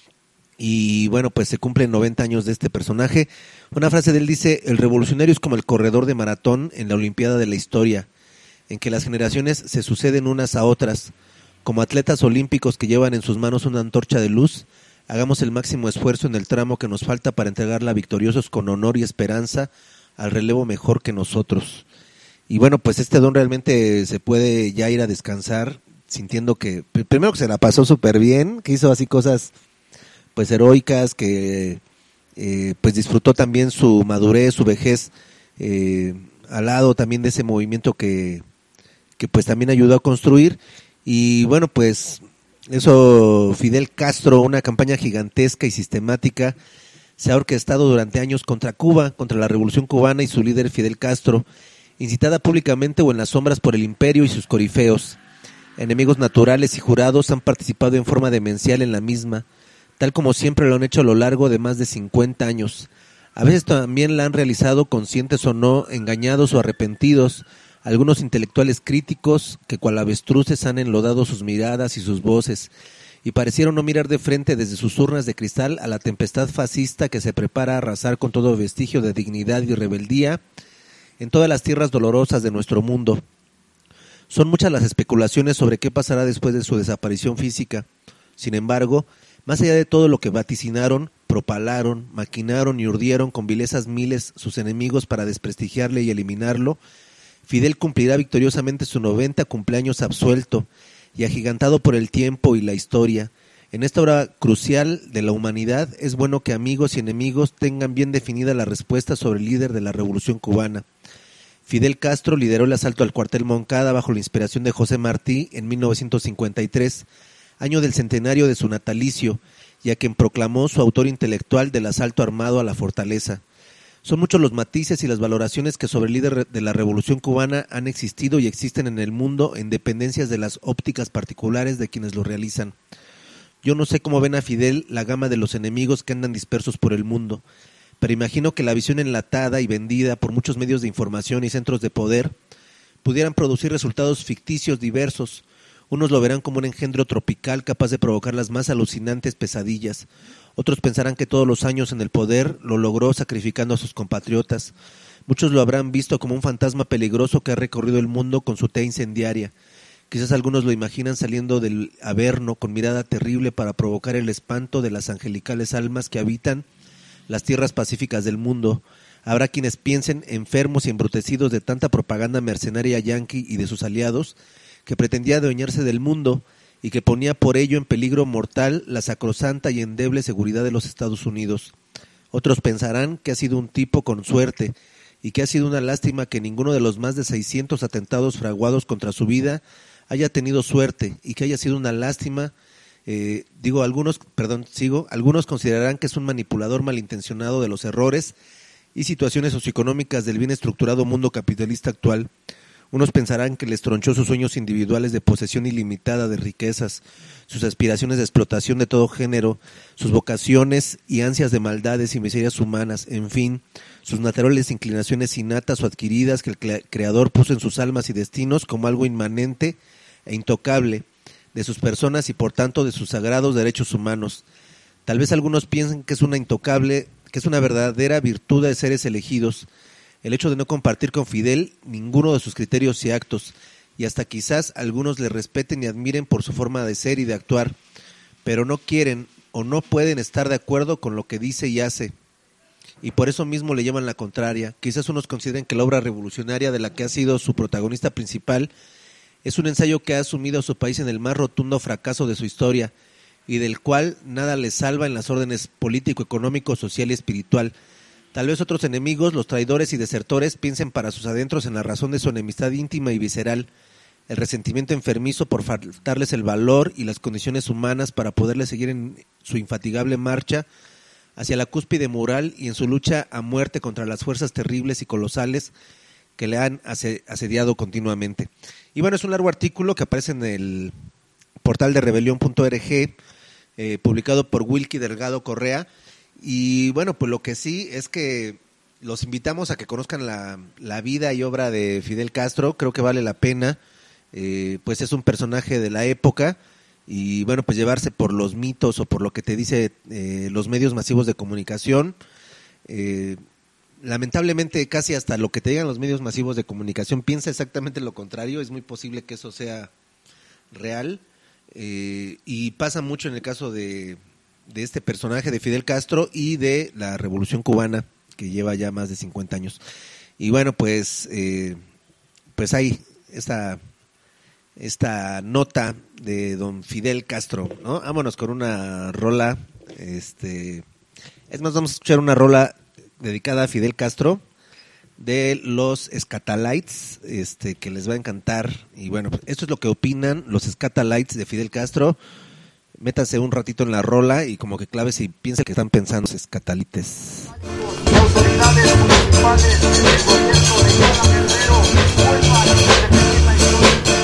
Y bueno, pues se cumplen noventa años de este personaje. Una frase de él dice: el revolucionario es como el corredor de maratón en la Olimpiada de la historia, en que las generaciones se suceden unas a otras. Como atletas olímpicos que llevan en sus manos una antorcha de luz, hagamos el máximo esfuerzo en el tramo que nos falta para entregarla victoriosos con honor y esperanza al relevo mejor que nosotros. Y bueno, pues este don realmente se puede ya ir a descansar, sintiendo que, primero que se la pasó súper bien, que hizo así cosas pues heroicas, que eh, pues disfrutó también su madurez, su vejez, eh, al lado también de ese movimiento que, que pues también ayudó a construir. Y bueno, pues eso, Fidel Castro, una campaña gigantesca y sistemática se ha orquestado durante años contra Cuba, contra la Revolución Cubana y su líder Fidel Castro, incitada públicamente o en las sombras por el imperio y sus corifeos. Enemigos naturales y jurados han participado en forma demencial en la misma, tal como siempre lo han hecho a lo largo de más de cincuenta años. A veces también la han realizado, conscientes o no, engañados o arrepentidos, algunos intelectuales críticos que cual avestruces han enlodado sus miradas y sus voces, y parecieron no mirar de frente desde sus urnas de cristal a la tempestad fascista que se prepara a arrasar con todo vestigio de dignidad y rebeldía en todas las tierras dolorosas de nuestro mundo. Son muchas las especulaciones sobre qué pasará después de su desaparición física. Sin embargo, más allá de todo lo que vaticinaron, propalaron, maquinaron y urdieron con vilezas miles sus enemigos para desprestigiarle y eliminarlo, Fidel cumplirá victoriosamente su noventa cumpleaños absuelto y agigantado por el tiempo y la historia. En esta hora crucial de la humanidad es bueno que amigos y enemigos tengan bien definida la respuesta sobre el líder de la Revolución Cubana. Fidel Castro lideró el asalto al cuartel Moncada bajo la inspiración de José Martí en mil novecientos cincuenta y tres, año del centenario de su natalicio, y a quien proclamó su autor intelectual del asalto armado a la fortaleza. Son muchos los matices y las valoraciones que sobre el líder de la Revolución Cubana han existido y existen en el mundo en dependencias de las ópticas particulares de quienes lo realizan. Yo no sé cómo ven a Fidel la gama de los enemigos que andan dispersos por el mundo, pero imagino que la visión enlatada y vendida por muchos medios de información y centros de poder pudieran producir resultados ficticios diversos. Unos lo verán como un engendro tropical capaz de provocar las más alucinantes pesadillas. Otros pensarán que todos los años en el poder lo logró sacrificando a sus compatriotas. Muchos lo habrán visto como un fantasma peligroso que ha recorrido el mundo con su tea incendiaria. Quizás algunos lo imaginan saliendo del Averno con mirada terrible para provocar el espanto de las angelicales almas que habitan las tierras pacíficas del mundo. Habrá quienes piensen enfermos y embrutecidos de tanta propaganda mercenaria yanqui y de sus aliados, que pretendía adueñarse del mundo y que ponía por ello en peligro mortal la sacrosanta y endeble seguridad de los Estados Unidos. Otros pensarán que ha sido un tipo con suerte y que ha sido una lástima que ninguno de los más de seiscientos atentados fraguados contra su vida haya tenido suerte, y que haya sido una lástima, eh, digo algunos, perdón, sigo, algunos considerarán que es un manipulador malintencionado de los errores y situaciones socioeconómicas del bien estructurado mundo capitalista actual. Unos pensarán que les tronchó sus sueños individuales de posesión ilimitada de riquezas, sus aspiraciones de explotación de todo género, sus vocaciones y ansias de maldades y miserias humanas, en fin, sus naturales inclinaciones innatas o adquiridas que el Creador puso en sus almas y destinos como algo inmanente e intocable de sus personas y por tanto de sus sagrados derechos humanos. Tal vez algunos piensen que es una intocable, que es una verdadera virtud de seres elegidos, el hecho de no compartir con Fidel ninguno de sus criterios y actos, y hasta quizás algunos le respeten y admiren por su forma de ser y de actuar, pero no quieren o no pueden estar de acuerdo con lo que dice y hace, y por eso mismo le llevan la contraria. Quizás unos consideren que la obra revolucionaria de la que ha sido su protagonista principal es un ensayo que ha sumido a su país en el más rotundo fracaso de su historia, y del cual nada le salva en las órdenes político, económico, social y espiritual. Tal vez otros enemigos, los traidores y desertores, piensen para sus adentros en la razón de su enemistad íntima y visceral, el resentimiento enfermizo por faltarles el valor y las condiciones humanas para poderles seguir en su infatigable marcha hacia la cúspide moral y en su lucha a muerte contra las fuerzas terribles y colosales que le han asediado continuamente. Y bueno, es un largo artículo que aparece en el portal de rebelión punto org, eh, publicado por Wilkie Delgado Correa. Y bueno, pues lo que sí es que los invitamos a que conozcan la, la vida y obra de Fidel Castro. Creo que vale la pena, eh, pues es un personaje de la época, y bueno, pues llevarse por los mitos o por lo que te dice eh, los medios masivos de comunicación. Eh, lamentablemente casi hasta lo que te digan los medios masivos de comunicación piensa exactamente lo contrario. Es muy posible que eso sea real, eh, y pasa mucho en el caso de de este personaje de Fidel Castro y de la Revolución Cubana, que lleva ya más de cincuenta años. Y bueno, pues eh, pues hay esta esta nota de don Fidel Castro, ¿no? Vámonos con una rola, este es más, vamos a escuchar una rola dedicada a Fidel Castro de los Skatalites, este que les va a encantar. Y bueno, pues esto es lo que opinan los Skatalites de Fidel Castro. Métanse un ratito en la rola y como que claves y piensen que están pensando los Skatalites. Autoridades municipales, el gobierno de Diana Guerrero, vuelvan a repetir la historia.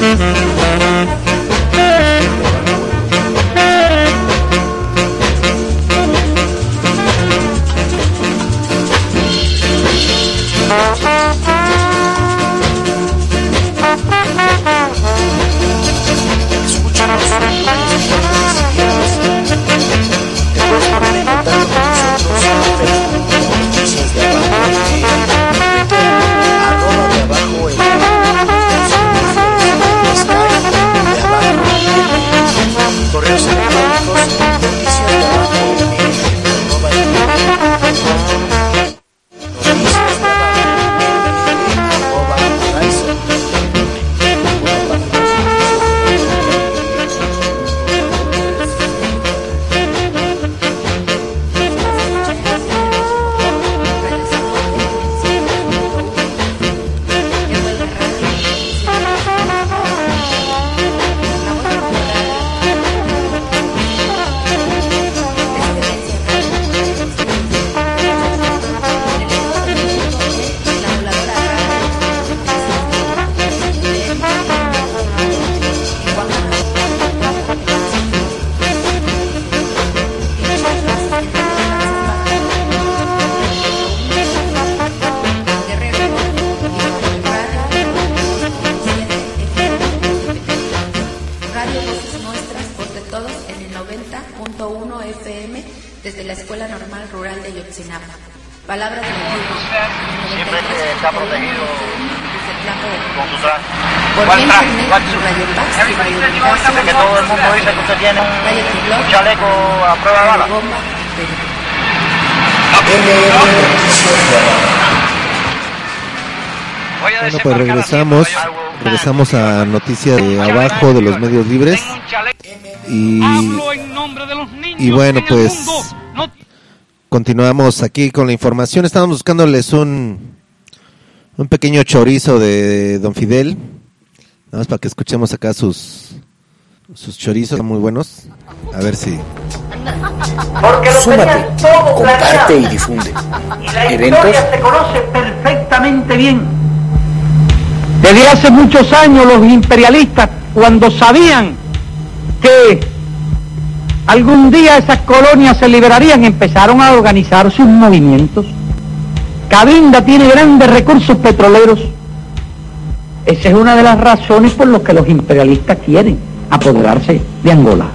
Bueno, pues regresamos, regresamos a noticias de abajo de los medios libres y, y bueno, pues continuamos aquí con la información. Estamos buscándoles un un pequeño chorizo de Don Fidel, nada más para que escuchemos acá sus sus chorizos, son muy buenos. A ver si súmate, comparte y difunde. Y la Eventos. historia se conoce perfectamente bien. Desde hace muchos años los imperialistas, cuando sabían que algún día esas colonias se liberarían, empezaron a organizar sus movimientos. Cabinda tiene grandes recursos petroleros. Esa es una de las razones por las que los imperialistas quieren apoderarse de Angola.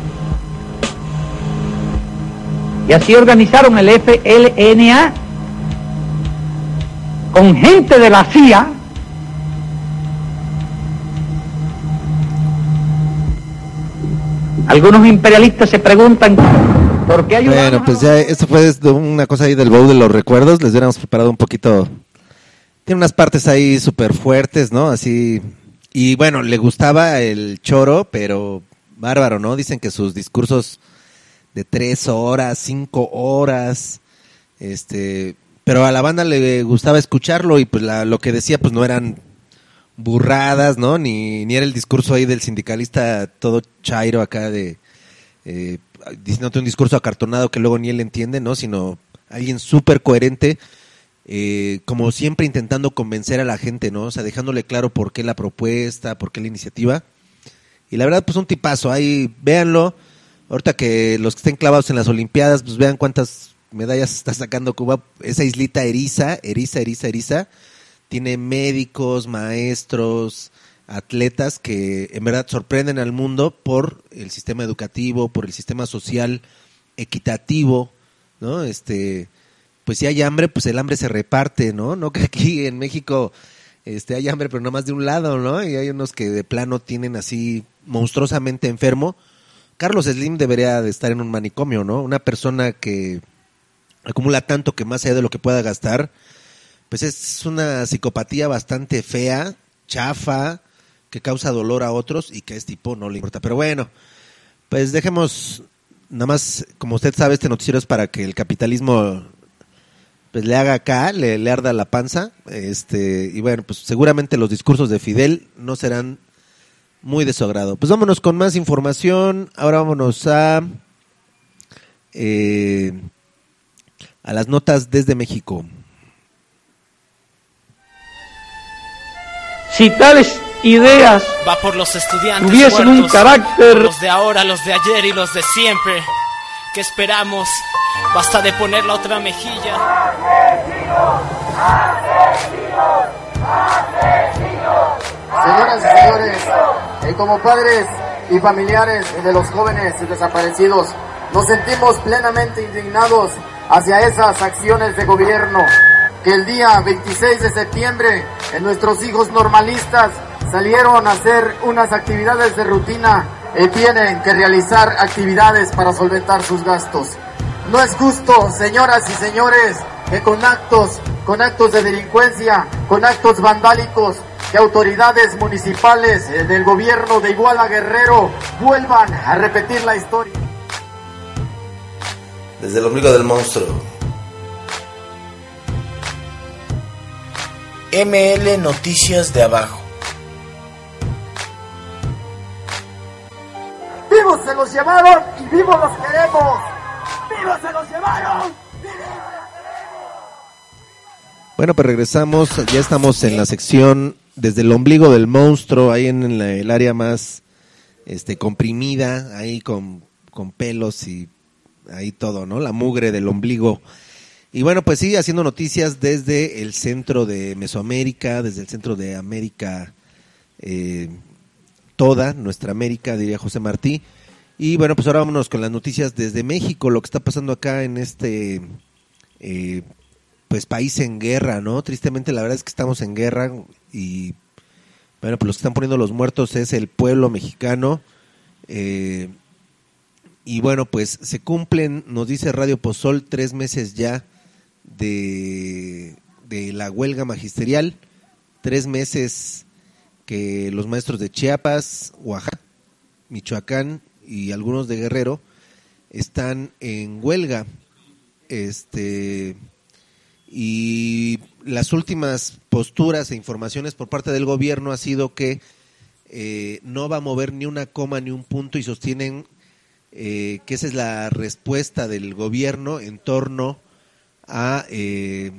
Y así organizaron el F L N A con gente de la C I A. Algunos imperialistas se preguntan por qué hay una... Bueno, pues ya esto fue una cosa ahí del baúl de los recuerdos. Les hubiéramos preparado un poquito. Tiene unas partes ahí súper fuertes, ¿no? Así. Y bueno, le gustaba el choro, pero bárbaro, ¿no? Dicen que sus discursos de tres horas, cinco horas, este, pero a la banda le gustaba escucharlo y pues la, lo que decía pues no eran burradas, ¿no? Ni, ni era el discurso ahí del sindicalista todo chairo acá de eh, diciéndote un discurso acartonado que luego ni él entiende, ¿no? Sino alguien súper coherente, eh, como siempre intentando convencer a la gente, ¿no? O sea, dejándole claro por qué la propuesta, por qué la iniciativa. Y la verdad, pues un tipazo, ahí véanlo. Ahorita que los que estén clavados en las Olimpiadas, pues vean cuántas medallas está sacando Cuba. Esa islita Eriza, Eriza, Eriza, Eriza, tiene médicos, maestros, atletas que en verdad sorprenden al mundo por el sistema educativo, por el sistema social equitativo, ¿no? Este, pues si hay hambre, pues el hambre se reparte, ¿no? No que aquí en México este hay hambre, pero nada más de un lado, ¿no? Y hay unos que de plano tienen así monstruosamente enfermo. Carlos Slim debería de estar en un manicomio, ¿no? Una persona que acumula tanto que más allá de lo que pueda gastar, pues es una psicopatía bastante fea, chafa, que causa dolor a otros y que a este tipo no le importa. Pero bueno, pues dejemos, nada más, como usted sabe, este noticiero es para que el capitalismo pues le haga acá, le, le arda la panza, este, y bueno, pues seguramente los discursos de Fidel no serán muy de su agrado. Pues vámonos con más información. Ahora vámonos a eh, a las notas desde México. Si tales ideas Va por los estudiantes tuviesen un muertos, carácter, los de ahora, los de ayer y los de siempre. ¿Qué esperamos? Basta de poner la otra mejilla. Señoras y señores, eh, como padres y familiares de los jóvenes desaparecidos, nos sentimos plenamente indignados hacia esas acciones de gobierno que el día veintiséis de septiembre en nuestros hijos normalistas salieron a hacer unas actividades de rutina y tienen que realizar actividades para solventar sus gastos. No es justo, señoras y señores, que con actos, con actos de delincuencia, con actos vandálicos, que autoridades municipales eh, del gobierno de Iguala Guerrero vuelvan a repetir la historia. Desde el ombligo del monstruo. M L Noticias de Abajo. ¡Vivos se los llevaron y vivos los queremos! ¡Vivos se los llevaron! Bueno, pues regresamos, ya estamos en la sección desde el ombligo del monstruo, ahí en la, el área más este comprimida, ahí con, con pelos y ahí todo, ¿no? La mugre del ombligo. Y bueno, pues sí, haciendo noticias desde el centro de Mesoamérica, desde el centro de América, eh, toda nuestra América, diría José Martí. Y bueno, pues ahora vámonos con las noticias desde México, lo que está pasando acá en este eh, pues país en guerra, ¿no? Tristemente la verdad es que estamos en guerra y bueno, pues los que están poniendo los muertos es el pueblo mexicano. Eh, y bueno, pues se cumplen, nos dice Radio Pozol, tres meses ya de, de la huelga magisterial, tres meses que los maestros de Chiapas, Oaxaca, Michoacán y algunos de Guerrero están en huelga, este y las últimas posturas e informaciones por parte del gobierno ha sido que eh, no va a mover ni una coma ni un punto y sostienen eh, que esa es la respuesta del gobierno en torno a eh,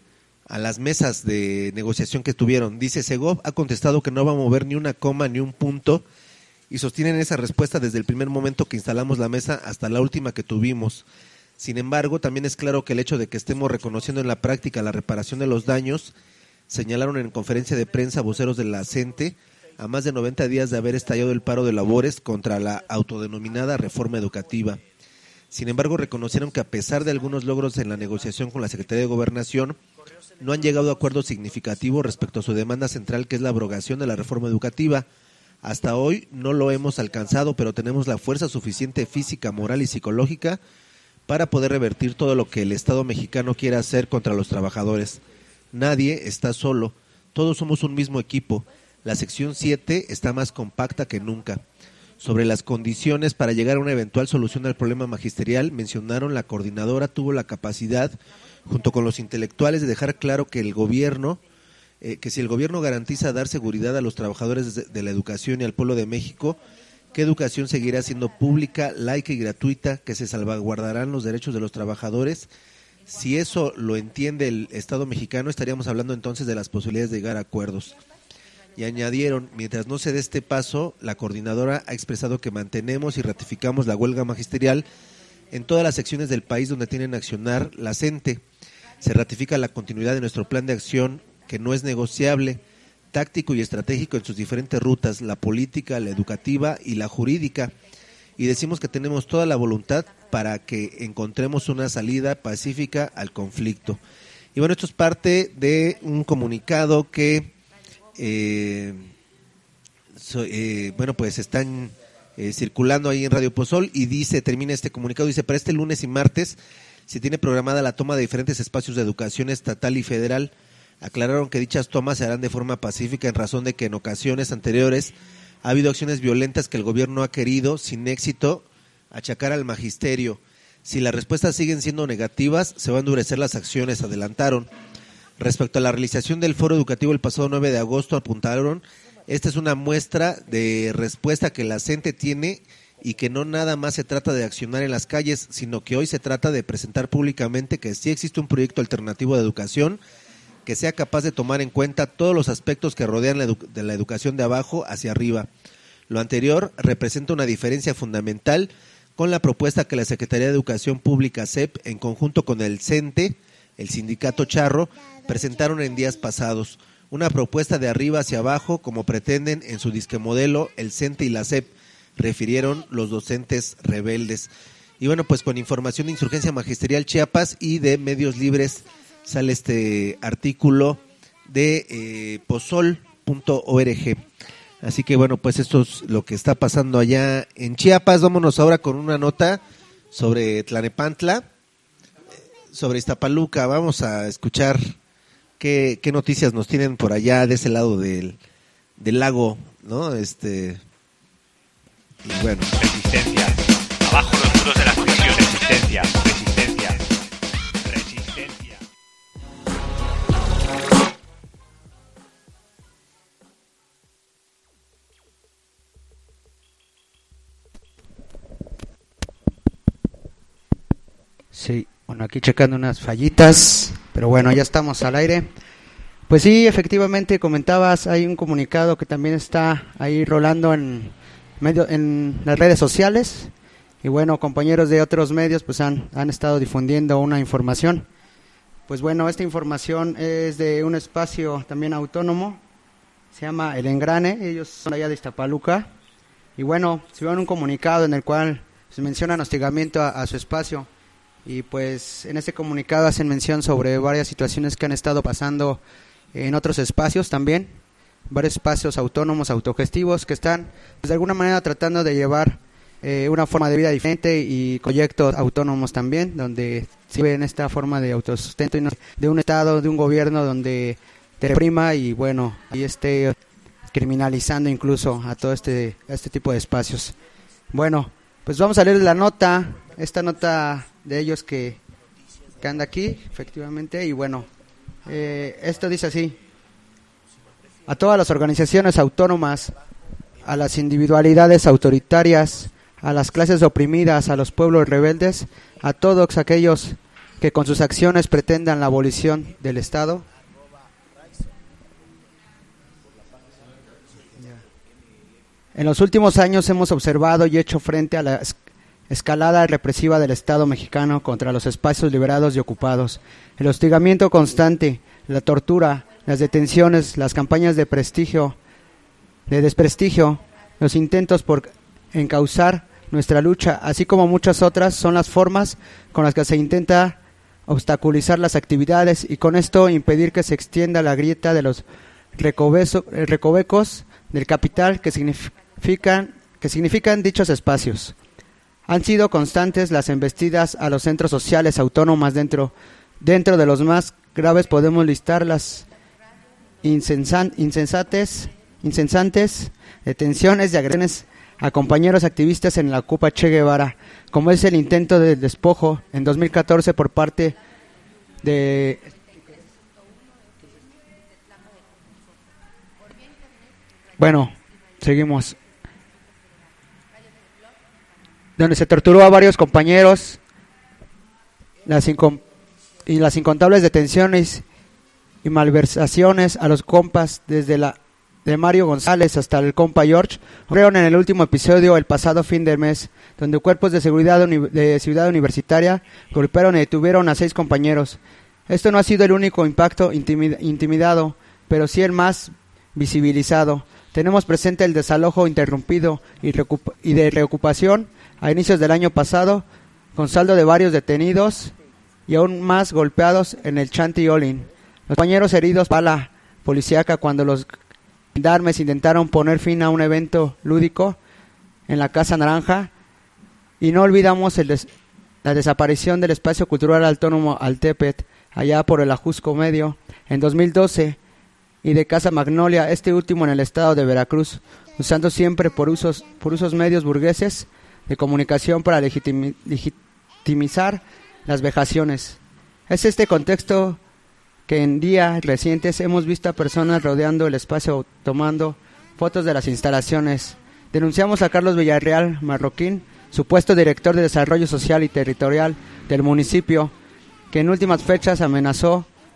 a las mesas de negociación que tuvieron. Dice, Segov ha contestado que no va a mover ni una coma ni un punto y sostienen esa respuesta desde el primer momento que instalamos la mesa hasta la última que tuvimos. Sin embargo, también es claro que el hecho de que estemos reconociendo en la práctica la reparación de los daños, señalaron en conferencia de prensa voceros de la CENTE, a más de noventa días de haber estallado el paro de labores contra la autodenominada reforma educativa. Sin embargo, reconocieron que a pesar de algunos logros en la negociación con la Secretaría de Gobernación, no han llegado a acuerdos significativos respecto a su demanda central, que es la abrogación de la reforma educativa. Hasta hoy no lo hemos alcanzado, pero tenemos la fuerza suficiente física, moral y psicológica para poder revertir todo lo que el Estado mexicano quiere hacer contra los trabajadores. Nadie está solo, todos somos un mismo equipo. La sección siete está más compacta que nunca. Sobre las condiciones para llegar a una eventual solución al problema magisterial, mencionaron la coordinadora tuvo la capacidad, junto con los intelectuales, de dejar claro que el gobierno, eh, que si el gobierno garantiza dar seguridad a los trabajadores de, de la educación y al pueblo de México, que educación seguirá siendo pública, laica y gratuita, que se salvaguardarán los derechos de los trabajadores. Si eso lo entiende el Estado mexicano, estaríamos hablando entonces de las posibilidades de llegar a acuerdos. Y añadieron, mientras no se dé este paso, la coordinadora ha expresado que mantenemos y ratificamos la huelga magisterial en todas las secciones del país donde tienen a accionar la CENTE. Se ratifica la continuidad de nuestro plan de acción, que no es negociable, táctico y estratégico en sus diferentes rutas, la política, la educativa y la jurídica, y decimos que tenemos toda la voluntad para que encontremos una salida pacífica al conflicto. Y bueno, esto es parte de un comunicado que eh, so, eh, bueno, pues están eh, circulando ahí en Radio Pozol, y dice, termina este comunicado, dice, para este lunes y martes se tiene programada la toma de diferentes espacios de educación estatal y federal. Aclararon que dichas tomas se harán de forma pacífica en razón de que en ocasiones anteriores ha habido acciones violentas que el gobierno ha querido, sin éxito, achacar al magisterio. Si las respuestas siguen siendo negativas, se van a endurecer las acciones, adelantaron. Respecto a la realización del foro educativo el pasado nueve de agosto, apuntaron, esta es una muestra de respuesta que la CENTE tiene y que no nada más se trata de accionar en las calles, sino que hoy se trata de presentar públicamente que sí existe un proyecto alternativo de educación que sea capaz de tomar en cuenta todos los aspectos que rodean la edu- de la educación de abajo hacia arriba. Lo anterior representa una diferencia fundamental con la propuesta que la Secretaría de Educación Pública C E P, en conjunto con el CENTE, el Sindicato Charro, presentaron en días pasados. Una propuesta de arriba hacia abajo, como pretenden en su disque modelo el CENTE y la C E P, refirieron los docentes rebeldes. Y bueno, pues con información de Insurgencia Magisterial Chiapas y de Medios Libres sale este artículo de eh, pozol punto org. Así que bueno, pues esto es lo que está pasando allá en Chiapas. Vámonos ahora con una nota sobre Tlanepantla, sobre Iztapaluca. Vamos a escuchar qué, qué noticias nos tienen por allá de ese lado del, del lago, ¿no? Este y bueno. Resistencia. Abajo los muros de la prisión. Resistencia. Resistencia. Resistencia. Sí, bueno, aquí checando unas fallitas, pero bueno, ya estamos al aire. Pues sí, efectivamente, comentabas, hay un comunicado que también está ahí rolando en medio, en las redes sociales, y bueno, compañeros de otros medios pues han, han estado difundiendo una información. Pues bueno, esta información es de un espacio también autónomo, se llama El Engrane, ellos son allá de Iztapaluca, y bueno, subieron un comunicado en el cual se mencionan hostigamiento a, a su espacio. Y pues en este comunicado hacen mención sobre varias situaciones que han estado pasando en otros espacios también, varios espacios autónomos, autogestivos, que están pues, de alguna manera tratando de llevar eh, una forma de vida diferente y proyectos autónomos también, donde se ve en esta forma de autosustento de un Estado, de un gobierno donde te reprima y bueno, ahí esté criminalizando incluso a todo este, a este tipo de espacios. Bueno, pues vamos a leer la nota, esta nota de ellos que, que anda aquí, efectivamente, y bueno, eh, esto dice así: a todas las organizaciones autónomas, a las individualidades autoritarias, a las clases oprimidas, a los pueblos rebeldes, a todos aquellos que con sus acciones pretendan la abolición del Estado. En los últimos años hemos observado y hecho frente a la escalada represiva del Estado mexicano contra los espacios liberados y ocupados, el hostigamiento constante, la tortura, las detenciones, las campañas de prestigio, de desprestigio, los intentos por encauzar nuestra lucha, así como muchas otras, son las formas con las que se intenta obstaculizar las actividades y con esto impedir que se extienda la grieta de los recovecos del capital que significan, que significan dichos espacios. Han sido constantes las embestidas a los centros sociales autónomas. Dentro, dentro de los más graves podemos listar las insensan, insensates, insensantes detenciones y agresiones a compañeros activistas en la Ocupa Che Guevara, como es el intento de despojo en dos mil catorce por parte de... Bueno, seguimos. Donde se torturó a varios compañeros, las incom- y las incontables detenciones y malversaciones a los compas, desde la de Mario González hasta el compa George, ocurrieron en el último episodio el pasado fin de mes, donde cuerpos de seguridad uni- de Ciudad Universitaria golpearon y detuvieron a seis compañeros. Esto no ha sido el único impacto intimid- intimidado, pero sí el más visibilizado. Tenemos presente el desalojo interrumpido y, reocup- y de reocupación a inicios del año pasado, con saldo de varios detenidos y aún más golpeados en el Chanti Olin. Los compañeros heridos para la policíaca cuando los gendarmes intentaron poner fin a un evento lúdico en la Casa Naranja. Y no olvidamos el des- la desaparición del espacio cultural autónomo Altepet, allá por el Ajusco Medio, en dos mil doce, y de Casa Magnolia, este último en el estado de Veracruz, usando siempre por usos, por usos medios burgueses de comunicación para legitimi- legitimizar las vejaciones. Es este contexto que en días recientes hemos visto a personas rodeando el espacio tomando fotos de las instalaciones. Denunciamos a Carlos Villarreal Marroquín, supuesto director de Desarrollo Social y Territorial del municipio, que en últimas fechas amenazó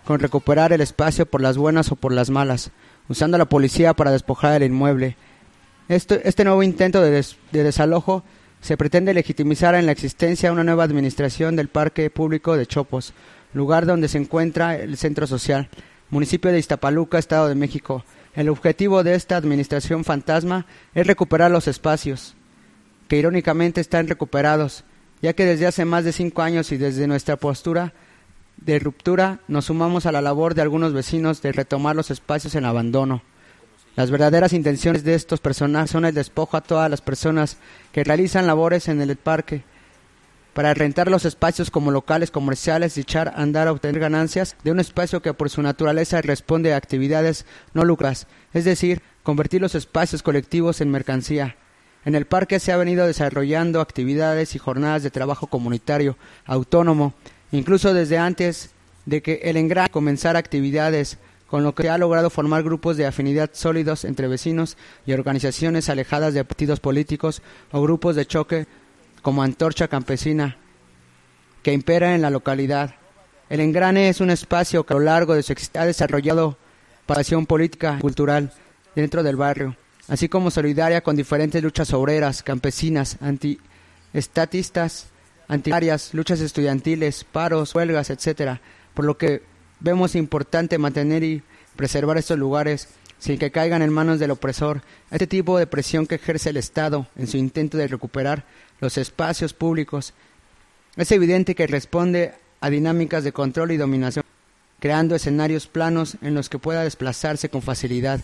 con recuperar el espacio por las buenas o por las malas, usando a la policía para despojar el inmueble. Este, este nuevo intento de, des, de desalojo se pretende legitimizar en la existencia de una nueva administración del Parque Público de Chopos, lugar donde se encuentra el Centro Social, municipio de Iztapaluca, Estado de México. El objetivo de esta administración fantasma es recuperar los espacios, que irónicamente están recuperados, ya que desde hace más de cinco años y desde nuestra postura de ruptura nos sumamos a la labor de algunos vecinos de retomar los espacios en abandono. Las verdaderas intenciones de estos personajes son el despojo a todas las personas que realizan labores en el parque, para rentar los espacios como locales comerciales y echar a andar a obtener ganancias de un espacio que por su naturaleza responde a actividades no lucrativas, es decir, convertir los espacios colectivos en mercancía. En el parque se ha venido desarrollando actividades y jornadas de trabajo comunitario, autónomo, incluso desde antes de que el engrane comenzara actividades, con lo que se ha logrado formar grupos de afinidad sólidos entre vecinos y organizaciones alejadas de partidos políticos o grupos de choque como Antorcha Campesina, que impera en la localidad. El engrane es un espacio que a lo largo de su existencia ha desarrollado pasión política y cultural dentro del barrio, así como solidaria con diferentes luchas obreras, campesinas, antiestatistas, antiarias, luchas estudiantiles, paros, huelgas, etcétera, por lo que vemos importante mantener y preservar estos lugares sin que caigan en manos del opresor. Este tipo de presión que ejerce el Estado en su intento de recuperar los espacios públicos es evidente que responde a dinámicas de control y dominación, creando escenarios planos en los que pueda desplazarse con facilidad.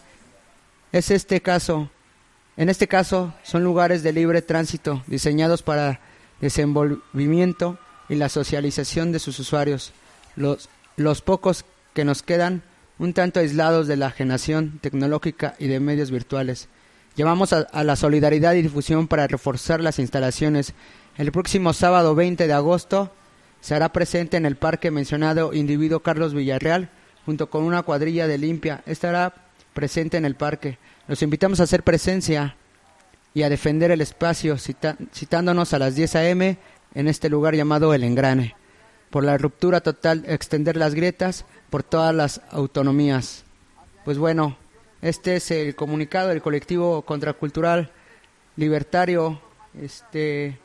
Es este caso, en este caso son lugares de libre tránsito diseñados para desenvolvimiento y la socialización de sus usuarios. Los, los pocos que nos quedan un tanto aislados de la generación tecnológica y de medios virtuales. Llamamos a, a la solidaridad y difusión para reforzar las instalaciones. El próximo sábado veinte de agosto se hará presente en el parque mencionado individuo Carlos Villarreal, junto con una cuadrilla de limpia. Estará presente en el parque. Los invitamos a hacer presencia y a defender el espacio, cita, citándonos a las diez a eme en este lugar llamado El Engrane. Por la ruptura total, extender las grietas por todas las autonomías. Pues bueno, este es el comunicado del colectivo contracultural libertario, este,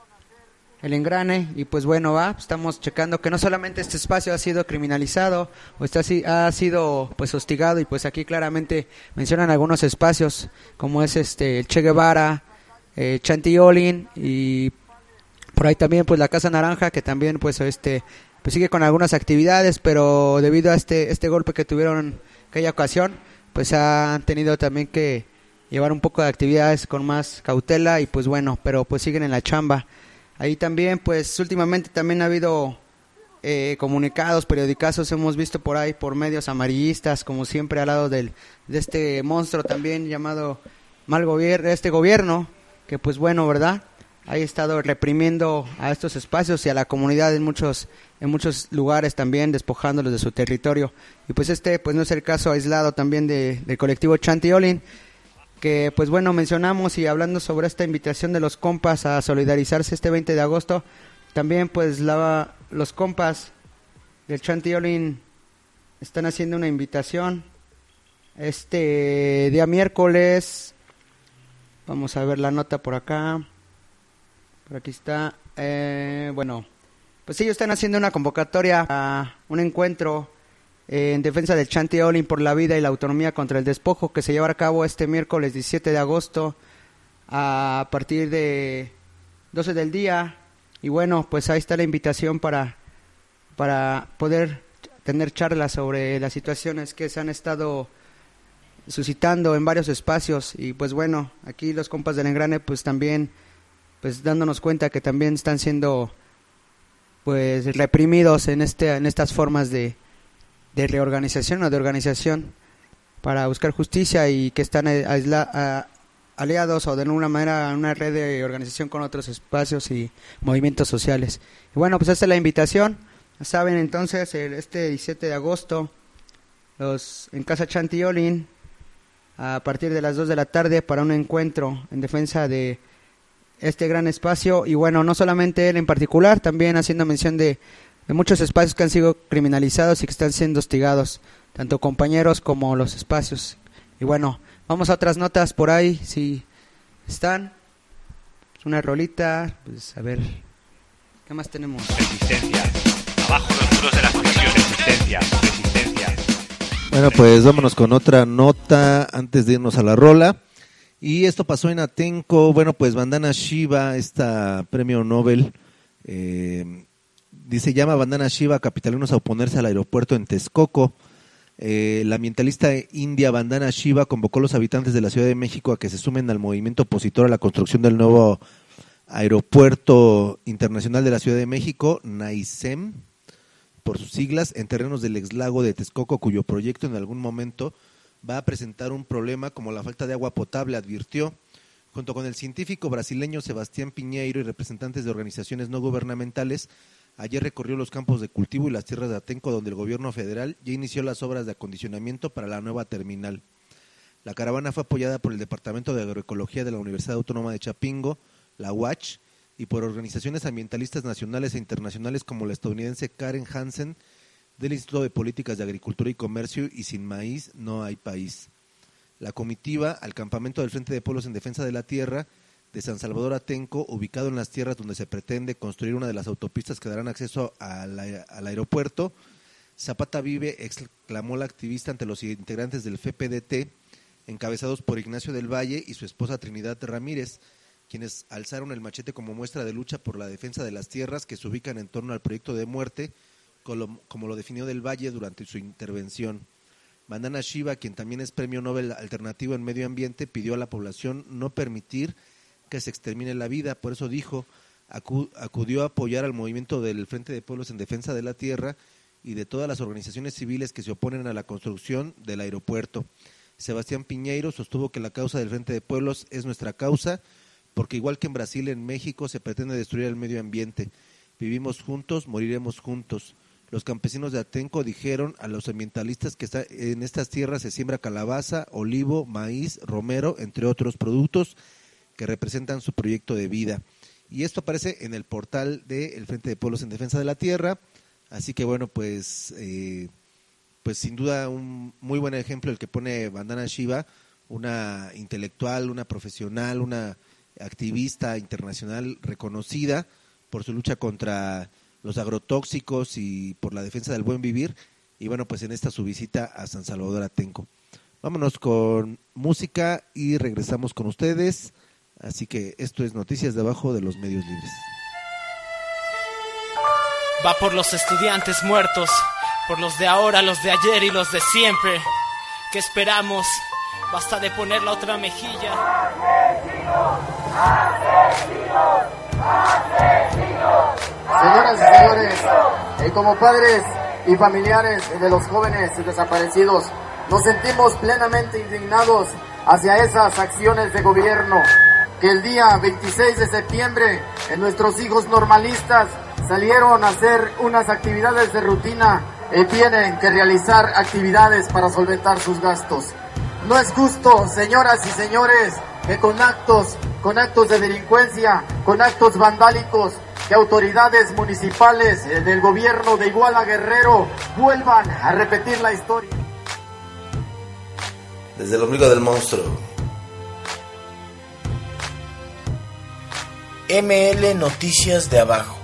El Engrane, y pues bueno, va, estamos checando que no solamente este espacio ha sido criminalizado o está ha sido pues hostigado, y pues aquí claramente mencionan algunos espacios como es este el Che Guevara, eh, Chantiolín, y por ahí también pues la Casa Naranja, que también pues este pues sigue con algunas actividades, pero debido a este este golpe que tuvieron aquella ocasión, pues han tenido también que llevar un poco de actividades con más cautela, y pues bueno, pero pues siguen en la chamba. Ahí también pues últimamente también ha habido eh, comunicados, periodicazos, hemos visto por ahí por medios amarillistas, como siempre al lado del de este monstruo también llamado mal gobierno, este gobierno, que pues bueno, ¿verdad? Ha estado reprimiendo a estos espacios y a la comunidad en muchos en muchos lugares también, despojándolos de su territorio. Y pues este pues no es el caso aislado también de, del colectivo Chantiolín, que pues bueno, mencionamos, y hablando sobre esta invitación de los compas a solidarizarse este veinte de agosto, también pues la, los compas del Chantiolín están haciendo una invitación este día miércoles. Vamos a ver la nota por acá. Por aquí está, eh, bueno, pues ellos están haciendo una convocatoria a un encuentro eh, en defensa del Chantiolín por la vida y la autonomía contra el despojo, que se llevará a cabo este miércoles diecisiete de agosto a partir de doce del día. Y bueno, pues ahí está la invitación para, para poder tener charlas sobre las situaciones que se han estado suscitando en varios espacios. Y pues bueno, aquí los compas del Engrane pues también pues dándonos cuenta que también están siendo pues reprimidos en este en estas formas de, de reorganización o de organización para buscar justicia, y que están aisla, a, aliados o de alguna manera en una red de organización con otros espacios y movimientos sociales. Y bueno, pues esta es la invitación. Saben, entonces el, este diecisiete de agosto los en Casa Chantiolín a partir de las dos de la tarde para un encuentro en defensa de este gran espacio. Y bueno, no solamente él en particular, también haciendo mención de de muchos espacios que han sido criminalizados y que están siendo hostigados, tanto compañeros como los espacios. Y bueno, vamos a otras notas por ahí, si están. Una rolita, pues a ver, ¿qué más tenemos? Resistencia, abajo los muros de las prisiones. Resistencia, resistencia. Bueno, pues vámonos con otra nota antes de irnos a la rola. Y esto pasó en Atenco. Bueno, pues Vandana Shiva, esta premio Nobel, eh, dice, llama Vandana Shiva a capitalinos a oponerse al aeropuerto en Texcoco. Eh, la ambientalista india Vandana Shiva convocó a los habitantes de la Ciudad de México a que se sumen al movimiento opositor a la construcción del nuevo aeropuerto internacional de la Ciudad de México, NAICEM, por sus siglas, en terrenos del exlago de Texcoco, cuyo proyecto en algún momento va a presentar un problema como la falta de agua potable, advirtió. Junto con el científico brasileño Sebastián Piñeiro y representantes de organizaciones no gubernamentales, ayer recorrió los campos de cultivo y las tierras de Atenco, donde el gobierno federal ya inició las obras de acondicionamiento para la nueva terminal. La caravana fue apoyada por el Departamento de Agroecología de la Universidad Autónoma de Chapingo, la U A C H, y por organizaciones ambientalistas nacionales e internacionales como la estadounidense Karen Hansen, del Instituto de Políticas de Agricultura y Comercio y Sin Maíz No Hay País. La comitiva al campamento del Frente de Pueblos en Defensa de la Tierra de San Salvador Atenco, ubicado en las tierras donde se pretende construir una de las autopistas que darán acceso al, al aeropuerto. Zapata vive, exclamó la activista ante los integrantes del F P D T, encabezados por Ignacio del Valle y su esposa Trinidad Ramírez, quienes alzaron el machete como muestra de lucha por la defensa de las tierras que se ubican en torno al proyecto de muerte, como, como lo definió del Valle durante su intervención. Vandana Shiva, quien también es premio Nobel alternativo en medio ambiente, pidió a la población no permitir que se extermine la vida. Por eso dijo, acu- acudió a apoyar al movimiento del Frente de Pueblos en Defensa de la Tierra y de todas las organizaciones civiles que se oponen a la construcción del aeropuerto. Sebastián Piñeiro sostuvo que la causa del Frente de Pueblos es nuestra causa, porque igual que en Brasil, en México se pretende destruir el medio ambiente. Vivimos juntos, moriremos juntos. Los campesinos de Atenco dijeron a los ambientalistas que está, en estas tierras se siembra calabaza, olivo, maíz, romero, entre otros productos que representan su proyecto de vida. Y esto aparece en el portal del Frente de Pueblos en Defensa de la Tierra. Así que bueno, pues eh, pues sin duda un muy buen ejemplo el que pone Vandana Shiva, una intelectual, una profesional, una activista internacional reconocida por su lucha contra los agrotóxicos y por la defensa del buen vivir. Y bueno, pues en esta su visita a San Salvador Atenco. Vámonos con música y regresamos con ustedes. Así que esto es Noticias de Abajo de los Medios Libres. Va por los estudiantes muertos, por los de ahora, los de ayer y los de siempre. ¿Qué esperamos? Basta de poner la otra mejilla. ¡Asesinos! ¡Asesinos! ¡Asesinos! Señoras y señores, eh, como padres y familiares de los jóvenes desaparecidos, nos sentimos plenamente indignados hacia esas acciones de gobierno que el día veintiséis de septiembre eh, nuestros hijos normalistas salieron a hacer unas actividades de rutina y tienen que realizar actividades para solventar sus gastos. No es justo, señoras y señores, que con actos, con actos de delincuencia, con actos vandálicos, que autoridades municipales eh, del gobierno de Iguala Guerrero vuelvan a repetir la historia. Desde el ombligo del monstruo. M L Noticias de Abajo.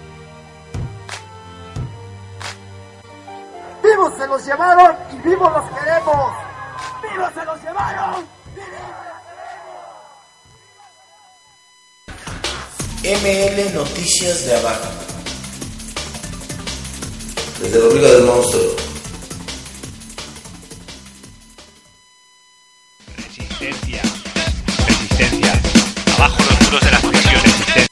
¡Vivos se los llevaron y vivos los queremos! ¡Vivos se los llevaron! M L Noticias de Abajo. Desde el ombligo del monstruo. Resistencia. Resistencia. Abajo los muros de las prisiones. Resistencia.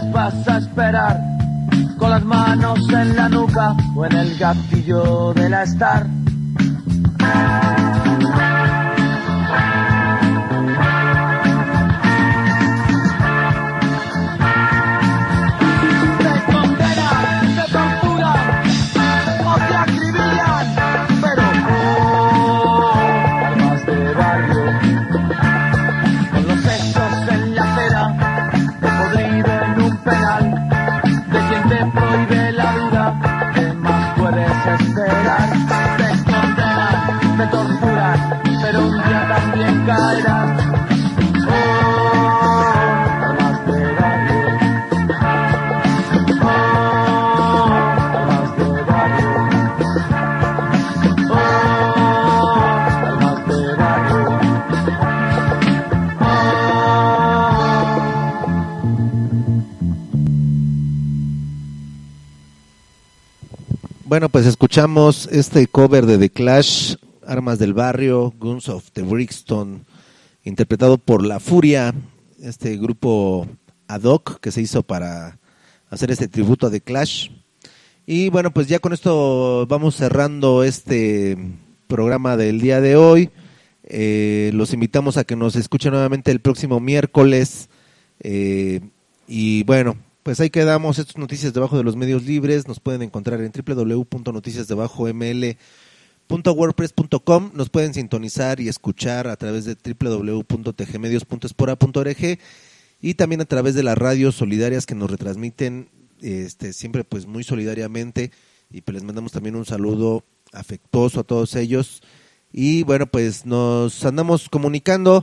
vas a esperar, con las manos en la nuca o en el gatillo de la Star. Bueno, pues escuchamos este cover de The Clash, Armas del Barrio, Guns of the Brixton, interpretado por La Furia, este grupo ad hoc que se hizo para hacer este tributo a The Clash. Y bueno, pues ya con esto vamos cerrando este programa del día de hoy. Eh, los invitamos a que nos escuchen nuevamente el próximo miércoles. Eh, y bueno, pues ahí quedamos. Estas noticias debajo de los medios libres nos pueden encontrar en doble u doble u doble u punto noticias debajo m l punto wordpress punto com. Nos pueden sintonizar y escuchar a través de doble u doble u doble u punto t g medios punto espora punto org y también a través de las radios solidarias que nos retransmiten este siempre pues muy solidariamente, y pues les mandamos también un saludo afectuoso a todos ellos. Y bueno, pues nos andamos comunicando.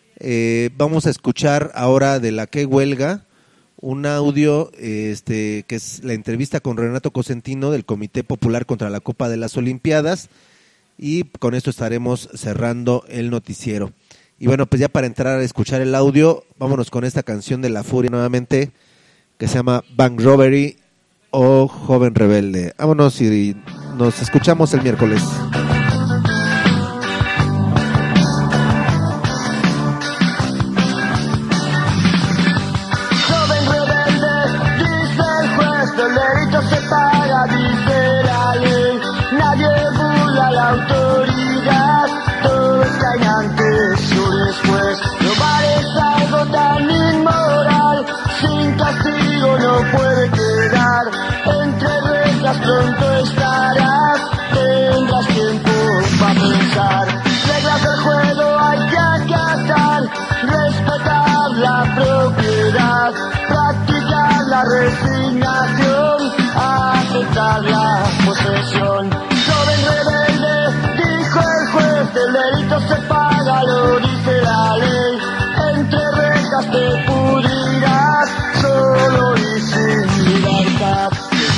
Eh, vamos a escuchar ahora de La Que Huelga un audio este que es la entrevista con Renato Cosentino del Comité Popular contra la Copa de las Olimpiadas, y con esto estaremos cerrando el noticiero. Y bueno, pues ya para entrar a escuchar el audio, vámonos con esta canción de La Furia nuevamente, que se llama Bank Robbery o Joven Rebelde. Vámonos y nos escuchamos el miércoles. Se paga, dice la ley, nadie burla la autoridad, todos caen antes o después. Robar es algo tan inmoral, sin castigo no puede quedar, entre rejas pronto estarás, tendrás tiempo para pensar. Reglas del juego hay que acatar, respetar la propiedad, practicar la resignación, aceptar la posesión. Joven rebelde, dijo el juez, el delito se paga, lo dice la ley. Entre rejas te pudrirás, solo y sin libertad.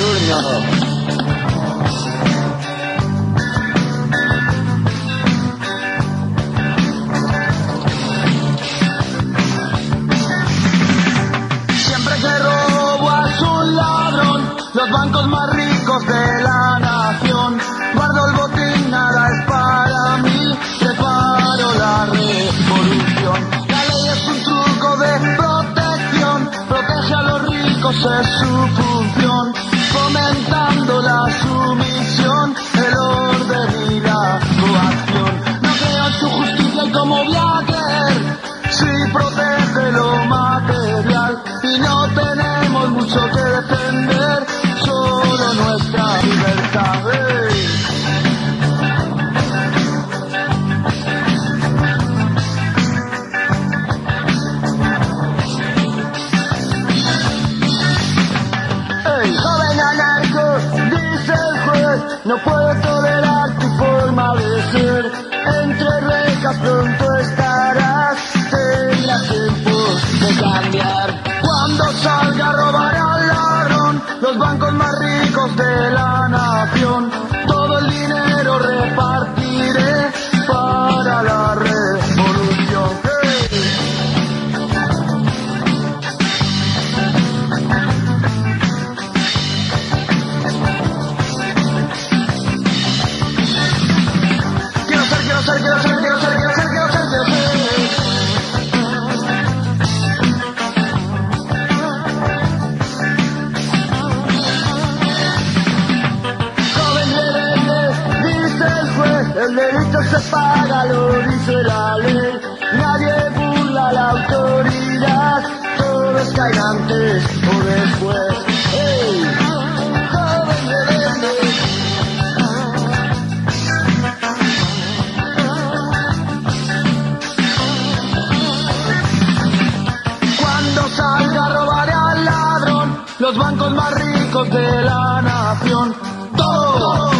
Siempre que robo a su ladrón, los bancos más ricos de la nación, guardo el botín, nada es para mí, preparo la revolución. La ley es un truco de protección, protege a los ricos, es su función, fomentando la sumisión, el orden y la coacción. No creo en su justicia y como voy a creer, si protege lo material, y no tenemos mucho que defender, solo nuestra libertad. ¡Hey! El delito se paga, lo dice la ley. Nadie burla la autoridad. Todos caen antes o después. ¡Hey! ¡Joven rebelde! Cuando salga robaré al ladrón, los bancos más ricos de la nación. ¡Todos!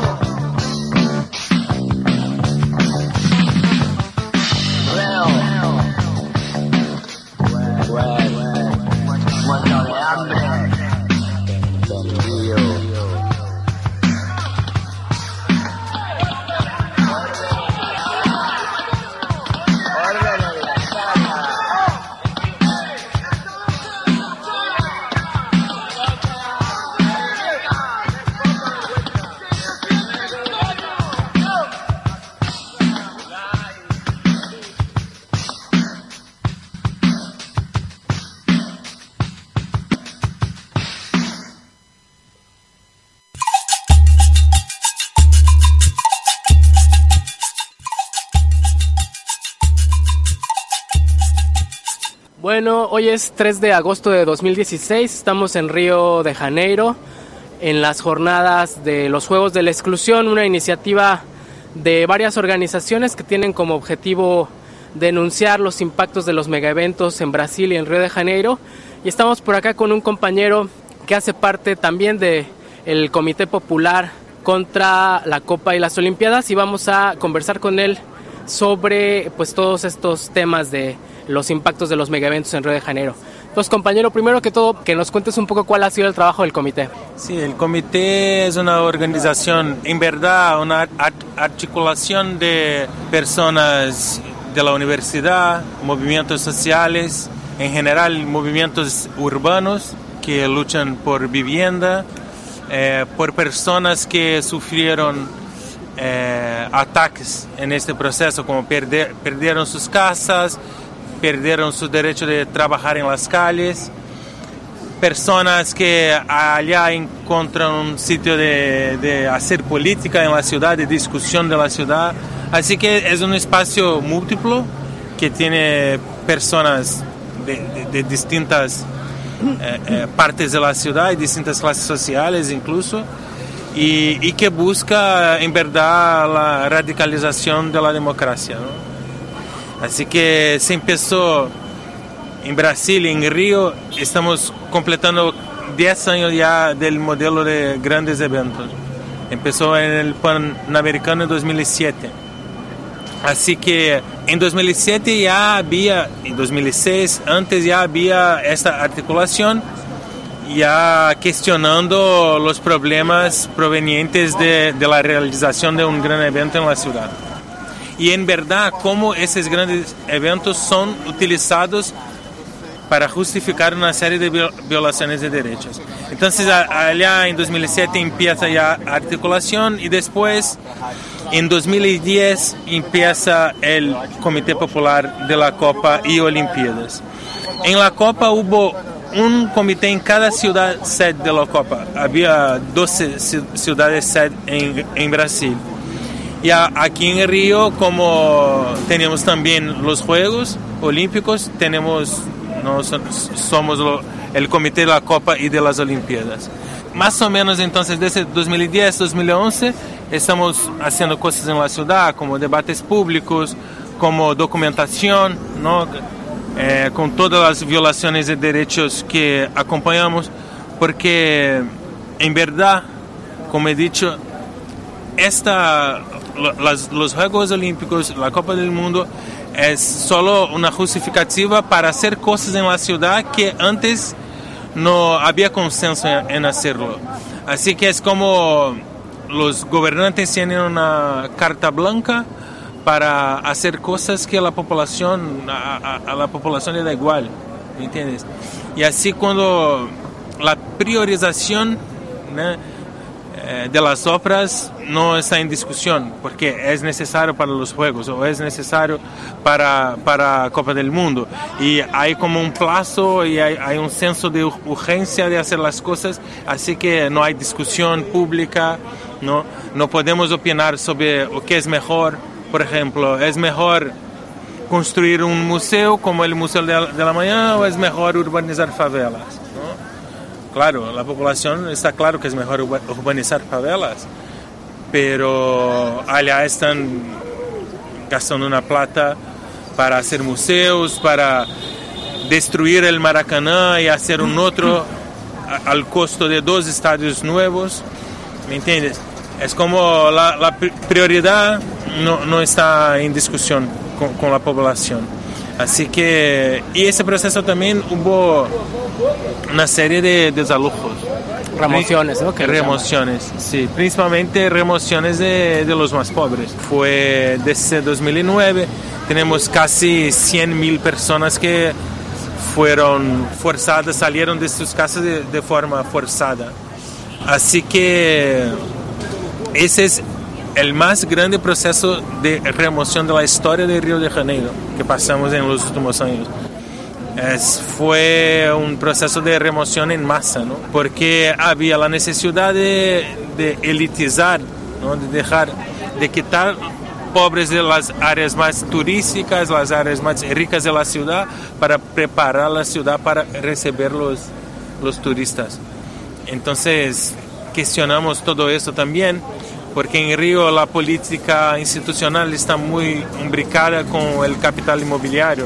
Bueno, hoy es tres de agosto de dos mil dieciséis, estamos en Río de Janeiro, en las jornadas de los Juegos de la Exclusión, una iniciativa de varias organizaciones que tienen como objetivo denunciar los impactos de los megaeventos en Brasil y en Río de Janeiro. Y estamos por acá con un compañero que hace parte también del Comité Popular contra la Copa y las Olimpiadas, y vamos a conversar con él sobre pues todos estos temas de los impactos de los megaeventos en Río de Janeiro. Entonces, compañero, primero que todo, que nos cuentes un poco cuál ha sido el trabajo del comité. Sí, el comité es una organización, en verdad, una articulación de personas de la universidad, movimientos sociales, en general movimientos urbanos que luchan por vivienda, eh, por personas que sufrieron eh, ataques en este proceso, como perder, perdieron sus casas, perdieron su derecho de trabajar en las calles, personas que allá encuentran un sitio de, de hacer política en la ciudad, de discusión de la ciudad. Así que es un espacio múltiplo que tiene personas de, de, de distintas eh, eh, partes de la ciudad y distintas clases sociales incluso, y, y que busca en verdad la radicalización de la democracia, ¿no? Así que se empezó en Brasil, en Río, estamos completando diez años ya del modelo de grandes eventos. Empezó en el Panamericano en dos mil siete. Así que en dos mil siete ya había, en dos mil seis, antes ya había esta articulación, ya cuestionando los problemas provenientes de, de la realización de un gran evento en la ciudad. Y en verdad, cómo esos grandes eventos son utilizados para justificar una serie de violaciones de derechos. Entonces, allá en dos mil siete empieza ya articulación y después, en dos mil diez, empieza el Comité Popular de la Copa y Olimpiadas. En la Copa hubo un comité en cada ciudad sede de la Copa. Había doce ciudades sede en, en Brasil. Y aquí en Río, como tenemos también los Juegos Olímpicos, tenemos, no, somos lo, el Comité de la Copa y de las Olimpiadas. Más o menos entonces desde dos mil diez, dos mil once estamos haciendo cosas en la ciudad, como debates públicos, como documentación, ¿no? Eh, con todas las violaciones de derechos que acompañamos, porque en verdad, como he dicho, esta... Las, los Juegos Olímpicos, la Copa del Mundo, es solo una justificativa para hacer cosas en la ciudad que antes no había consenso en, en hacerlo. Así que es como los gobernantes tienen una carta blanca para hacer cosas que la población, a, a, a la población le da igual, ¿me entiendes? Y así cuando la priorización, ¿no?, de las obras no está en discusión, porque es necesario para los Juegos o es necesario para para Copa del Mundo, y hay como un plazo y hay, hay un senso de urgencia de hacer las cosas, así que no hay discusión pública, ¿no? no podemos opinar sobre o que es mejor. Por ejemplo, ¿es mejor construir un museo como el Museo de la, de la Mañana o es mejor urbanizar favelas? ¿No? Claro, la población está claro que es mejor urbanizar favelas, pero allá están gastando una plata para hacer museos, para destruir el Maracaná y hacer un otro a, al costo de dos estadios nuevos, ¿me entiendes? Es como la, la prioridad no, no está en discusión con, con la población. Así que, y ese proceso también hubo una serie de desalojos. Remociones, ¿no? Remociones, sí, principalmente remociones de, de los más pobres. Fue desde dos mil nueve, tenemos casi cien mil personas que fueron forzadas, salieron de sus casas de, de forma forzada. Así que ese es el más grande proceso de remoción de la historia de Río de Janeiro que pasamos en los últimos años. Es, fue un proceso de remoción en masa, ¿no? Porque había la necesidad de, de elitizar, ¿no? De dejar, de quitar pobres de las áreas más turísticas, las áreas más ricas de la ciudad, para preparar la ciudad para recibir los, los turistas. Entonces, cuestionamos todo esto también, porque en Río la política institucional está muy imbricada con el capital inmobiliario.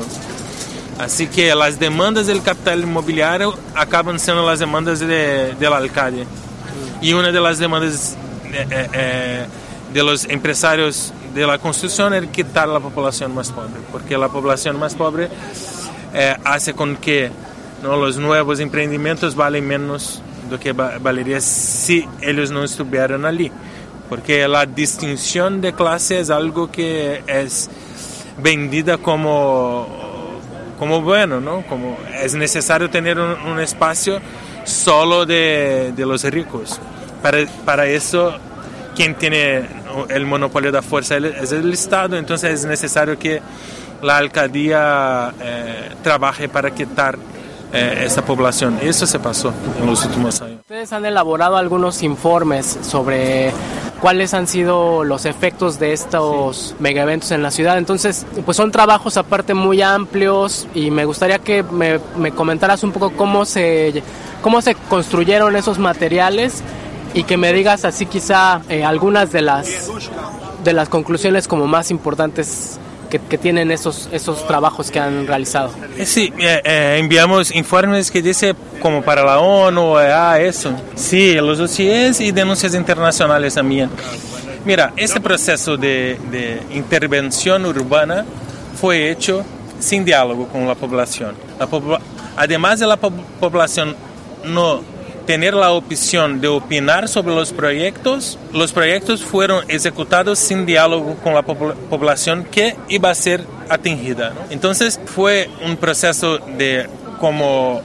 Así que las demandas del capital inmobiliario acaban siendo las demandas de, del alcalde. Y una de las demandas eh, eh, de los empresarios de la construcción es quitar la población más pobre, porque la población más pobre eh, hace con que, ¿no?, los nuevos emprendimientos valen menos do que valería si ellos no estuvieran allí. Porque la distinción de clase es algo que es vendida como... como bueno, ¿no? Como es necesario tener un, un espacio solo de, de los ricos. Para, para eso, quien tiene el monopolio de la fuerza es el Estado, entonces es necesario que la alcaldía eh, trabaje para quitar eh, esa población. Eso se pasó en los últimos años. Ustedes han elaborado algunos informes sobre cuáles han sido los efectos de estos sí. megaeventos en la ciudad. Entonces, pues son trabajos aparte muy amplios y me gustaría que me, me comentaras un poco cómo se, cómo se construyeron esos materiales y que me digas así quizá eh, algunas de las, de las conclusiones como más importantes que, que tienen esos, esos trabajos que han realizado. Sí, eh, eh, enviamos informes que dice como para la ONU, ah, eso. Sí, los dossiers y denuncias internacionales también. Mira, este proceso de, de intervención urbana fue hecho sin diálogo con la población. La pobla- Además de la po- población no tener la opción de opinar sobre los proyectos, los proyectos fueron ejecutados sin diálogo con la po- población que iba a ser atingida, ¿no? Entonces fue un proceso de como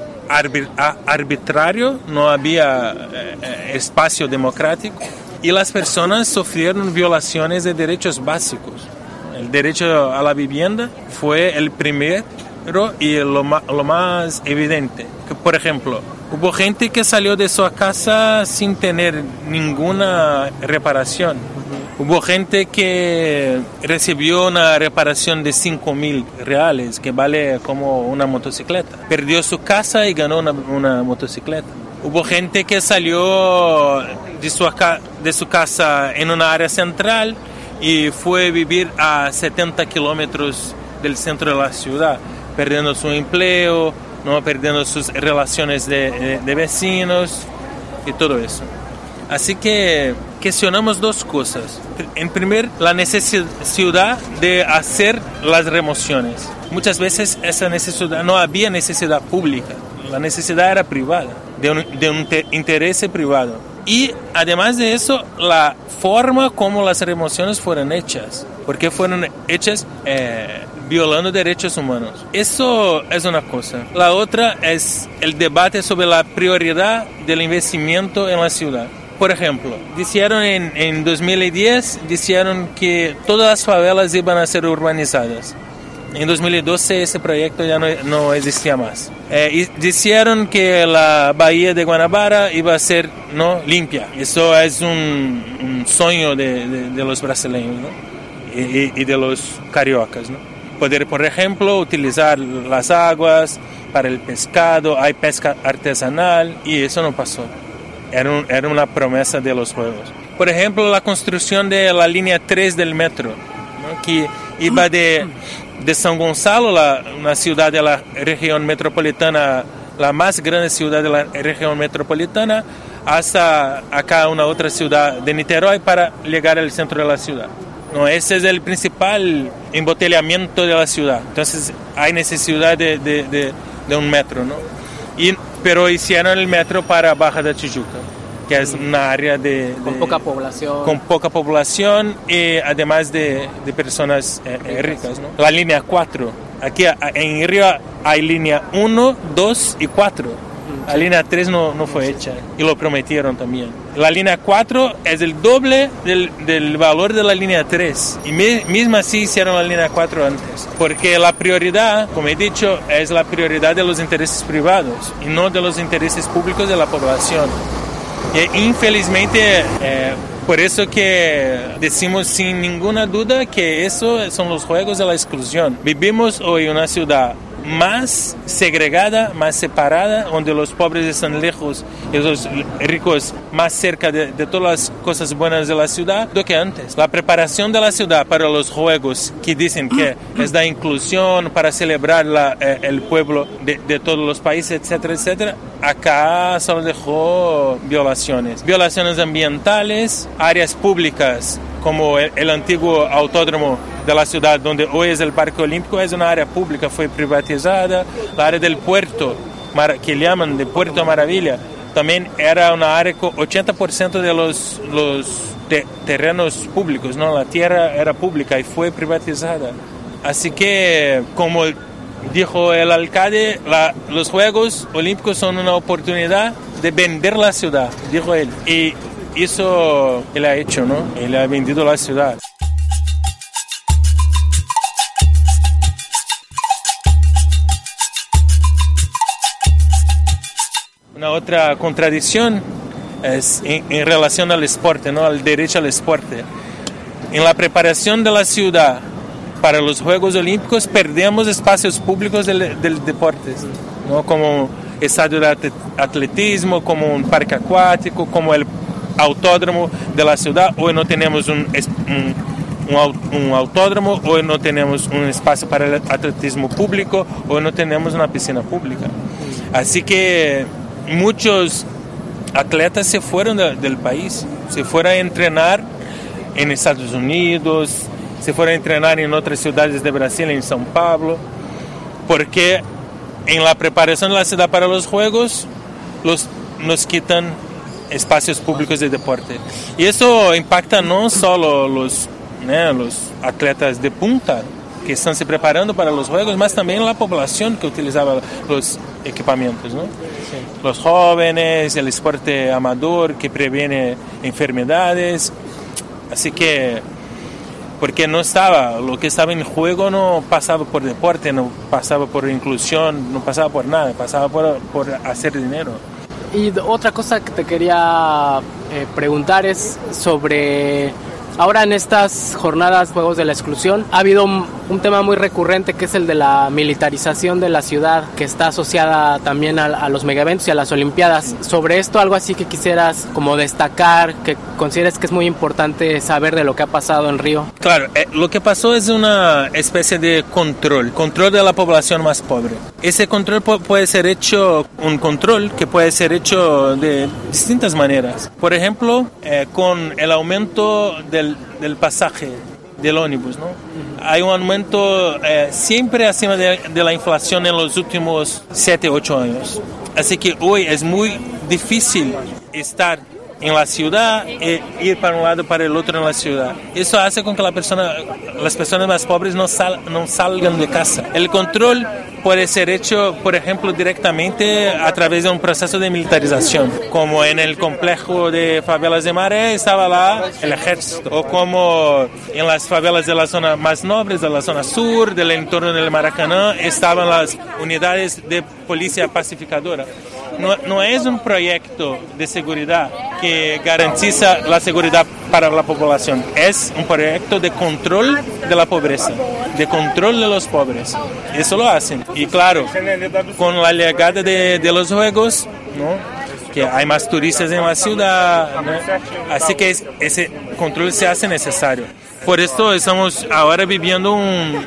arbitrario, no había eh, espacio democrático y las personas sufrieron violaciones de derechos básicos. El derecho a la vivienda fue el primero y lo más, lo más evidente. Que, por ejemplo, hubo gente que salió de su casa sin tener ninguna reparación. Hubo gente que recibió una reparación de cinco mil reales, que vale como una motocicleta. Perdió su casa y ganó una, una motocicleta. Hubo gente que salió de su, de su casa en una área central y fue a vivir a setenta kilómetros del centro de la ciudad, perdiendo su empleo, no perdiendo sus relaciones de, de, de vecinos y todo eso. Así que cuestionamos dos cosas. En primer, la necesidad de hacer las remociones. Muchas veces esa necesidad, no había necesidad pública, la necesidad era privada, de un, de un te, interés privado. Y además de eso, la forma como las remociones fueron hechas, porque fueron hechas eh, violando derechos humanos. Eso es una cosa. La otra es el debate sobre la prioridad del investimiento en la ciudad. Por ejemplo, dijeron en, en dos mil diez, dijeron que todas las favelas iban a ser urbanizadas. En dos mil doce ese proyecto ya no, no existía más. Eh, y dijeron que la bahía de Guanabara iba a ser no limpia. Eso es un, un sueño de, de, de los brasileños, ¿no? y, y de los cariocas, ¿no? Poder, por ejemplo, utilizar las aguas para el pescado, hay pesca artesanal y eso no pasó. Era, un, era una promesa de los juegos. Por ejemplo, la construcción de la línea tres del metro, ¿no? Que iba de, de San Gonzalo, la, una ciudad de la región metropolitana, la más grande ciudad de la región metropolitana, hasta acá una otra ciudad de Niterói para llegar al centro de la ciudad. No, ese es el principal embotellamiento de la ciudad. Entonces hay necesidad de, de, de, de un metro, ¿no? Y, pero hicieron el metro para Baja de Tijuca, que es una área de, de, con poca población. Con poca población y además de, de personas eh, ricas, ricas, ¿no? La línea cuatro. Aquí en Río hay línea uno, dos y cuatro. La línea tres no, no fue hecha y lo prometieron también. La línea cuatro es el doble del, del valor de la línea tres. Y me, mismo así hicieron la línea cuatro antes. Porque la prioridad, como he dicho, es la prioridad de los intereses privados y no de los intereses públicos de la población. Y infelizmente, eh, por eso que decimos sin ninguna duda que eso son los juegos de la exclusión. Vivimos hoy en una ciudad más segregada, más separada, donde los pobres están lejos y los ricos más cerca de, de todas las cosas buenas de la ciudad do que antes. La preparación de la ciudad para los juegos que dicen que es la inclusión para celebrar la, eh, el pueblo de, de todos los países, etcétera, etcétera, acá solo dejó violaciones. Violaciones ambientales, áreas públicas como el, el antiguo autódromo de la ciudad donde hoy es el Parque Olímpico, es una área pública, fue privatizada. La área del puerto, que llaman de Puerto Maravilla, también era una área con ochenta por ciento de los, los te, terrenos públicos, ¿no? La tierra era pública y fue privatizada. Así que, como dijo el alcalde, la, los Juegos Olímpicos son una oportunidad de vender la ciudad, dijo él. Y eso él ha hecho, ¿no? Él ha vendido la ciudad. Una otra contradicción es en, en relación al deporte, ¿no? Al derecho al deporte. En la preparación de la ciudad para los Juegos Olímpicos perdemos espacios públicos del, del deporte, ¿no? Como estadio de atletismo, como un parque acuático, como el autódromo de la ciudad. Hoy no tenemos un, un, un, un autódromo, hoy no tenemos un espacio para el atletismo público, hoy no tenemos una piscina pública. Así que muchos atletas se fueron de, del país, se fueron a entrenar en Estados Unidos, se fueron a entrenar en otras ciudades de Brasil, en São Paulo, porque en la preparación de la ciudad para los Juegos los, nos quitan espacios públicos de deporte. Y eso impacta no solo los, né, los atletas de punta que están se preparando para los Juegos, mas también la población que utilizaba los equipamientos, ¿no? Sí. Los jóvenes, el deporte amador que previene enfermedades. Así que, porque no estaba, lo que estaba en juego no pasaba por deporte, no pasaba por inclusión, no pasaba por nada, pasaba por, por hacer dinero. Y otra cosa que te quería eh, preguntar es sobre, ahora en estas jornadas Juegos de la Exclusión, ha habido un, un tema muy recurrente que es el de la militarización de la ciudad, que está asociada también a, a los megaeventos y a las Olimpiadas. Sobre esto, algo así que quisieras como destacar, que consideres que es muy importante saber de lo que ha pasado en Río. Claro, eh, lo que pasó es una especie de control, control de la población más pobre. Ese control pu- puede ser hecho, un control que puede ser hecho de distintas maneras. Por ejemplo, eh, con el aumento del, del pasaje del ómnibus, ¿no? Hay un aumento eh, siempre acima de, de la inflación en los últimos siete, ocho años. Así que hoy es muy difícil estar en la ciudad e ir para un lado para el otro en la ciudad. Eso hace con que la persona, las personas más pobres no, sal, no salgan de casa. El control puede ser hecho, por ejemplo, directamente a través de un proceso de militarización, como en el complejo de favelas de Maré estaba lá el ejército, o como en las favelas de la zona más nobles, de la zona sur, del entorno del Maracaná, estaban las unidades de policía pacificadora. No, no es un proyecto de seguridad que garantiza la seguridad para la población, es un proyecto de control de la pobreza, de control de los pobres. Eso lo hacen. Y claro, con la llegada de, de los juegos, ¿no?, que hay más turistas en la ciudad, ¿no?, así que es, ese control se hace necesario. Por esto estamos ahora viviendo un,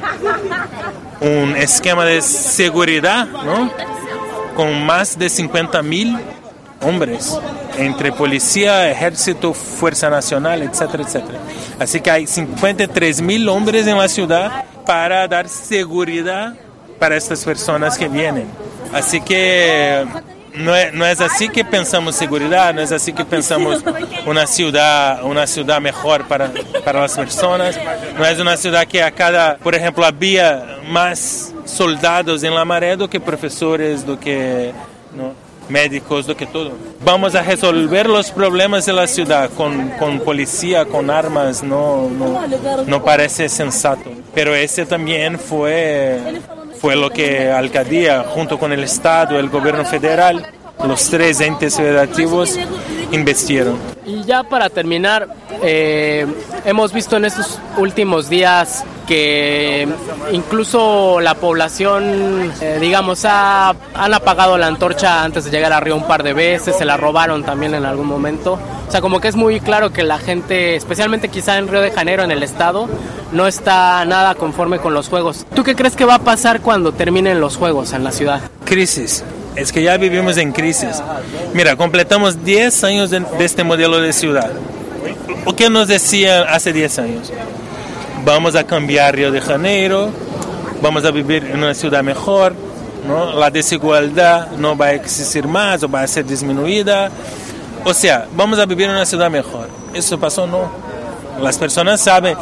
un esquema de seguridad, ¿no?, con más de cincuenta mil hombres, entre policía, ejército, fuerza nacional, etcétera, etcétera. Así que hay cincuenta y tres mil hombres en la ciudad para dar seguridad para estas personas que vienen. Así que no es, no es así que pensamos seguridad, no es así que pensamos una ciudad, una ciudad mejor para, para las personas. No es una ciudad que a cada, por ejemplo, había más soldados en la Maré do que profesores, do que, ¿no?, médicos, do que todo. Vamos a resolver los problemas de la ciudad con, con policía, con armas, no, no, no parece sensato. Pero ese también fue, fue lo que la alcaldía, junto con el Estado, el gobierno federal, los tres entes federativos, investigaron. Y ya para terminar, eh, hemos visto en estos últimos días que incluso la población, eh, digamos, ha, han apagado la antorcha antes de llegar a Río un par de veces, se la robaron también en algún momento. O sea, como que es muy claro que la gente, especialmente quizá en Río de Janeiro, en el estado, no está nada conforme con los juegos. ¿Tú qué crees que va a pasar cuando terminen los juegos en la ciudad? Crisis. Es que ya vivimos en crisis. Mira, completamos diez años de, de este modelo de ciudad. ¿O qué nos decían hace diez años? Vamos a cambiar Río de Janeiro, vamos a vivir en una ciudad mejor, ¿no? La desigualdad no va a existir más o va a ser disminuida. O sea, vamos a vivir en una ciudad mejor. ¿Eso pasó? No. Las personas saben,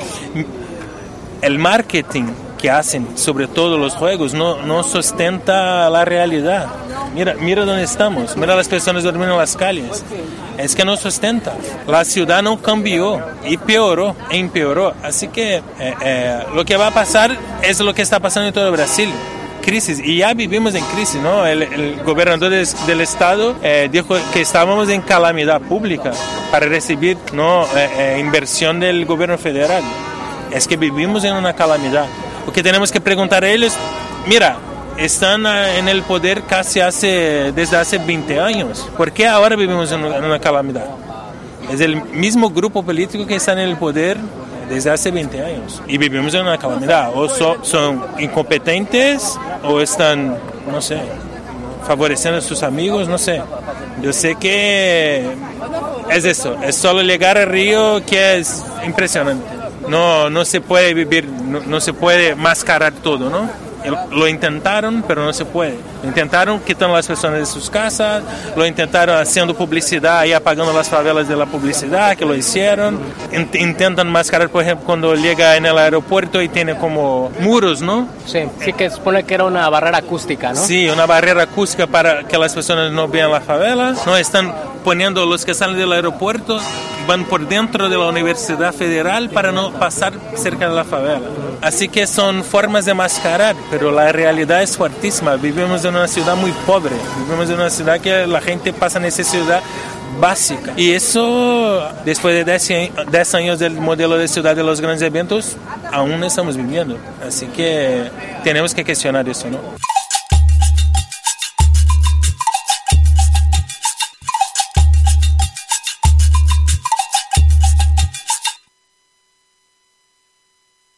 el marketing que hacen sobre todo los juegos no, no sustenta la realidad. Mira, mira dónde estamos, mira las personas durmiendo en las calles. Es que no sustenta. La ciudad no cambió y peoró, e empeoró. Así que eh, eh, lo que va a pasar es lo que está pasando en todo Brasil. Crisis, y ya vivimos en crisis, ¿no? El, el gobernador de, del estado eh, dijo que estábamos en calamidad pública para recibir, ¿no?, eh, eh, inversión del gobierno federal. Es que vivimos en una calamidad. Lo que tenemos que preguntar a ellos, mira, están en el poder casi hace, desde hace veinte años. ¿Por qué ahora vivimos en una calamidad? Es el mismo grupo político que está en el poder desde hace veinte años. Y vivimos en una calamidad. O so, son incompetentes o están, no sé, favoreciendo a sus amigos, no sé. Yo sé que es eso, es solo llegar a Río que es impresionante. No, no se puede vivir, no, no se puede mascarar todo, ¿no? Lo intentaron, pero no se puede. Lo intentaron quitando las personas de sus casas, lo intentaron haciendo publicidad y apagando las favelas de la publicidad, que lo hicieron. Intentan mascarar, por ejemplo, cuando llega en el aeropuerto y tiene como muros, ¿no? Sí, sí, que supone que era una barrera acústica, ¿no? Sí, una barrera acústica para que las personas no vean la favela. No están poniendo los que salen del aeropuerto, van por dentro de la Universidad Federal para no pasar cerca de la favela. Así que son formas de mascarar, pero la realidad es fuertísima. Vivimos en una ciudad muy pobre, vivimos en una ciudad que la gente pasa necesidad básica. Y eso, después de diez años del modelo de ciudad de los grandes eventos, aún estamos viviendo. Así que tenemos que cuestionar eso, ¿no?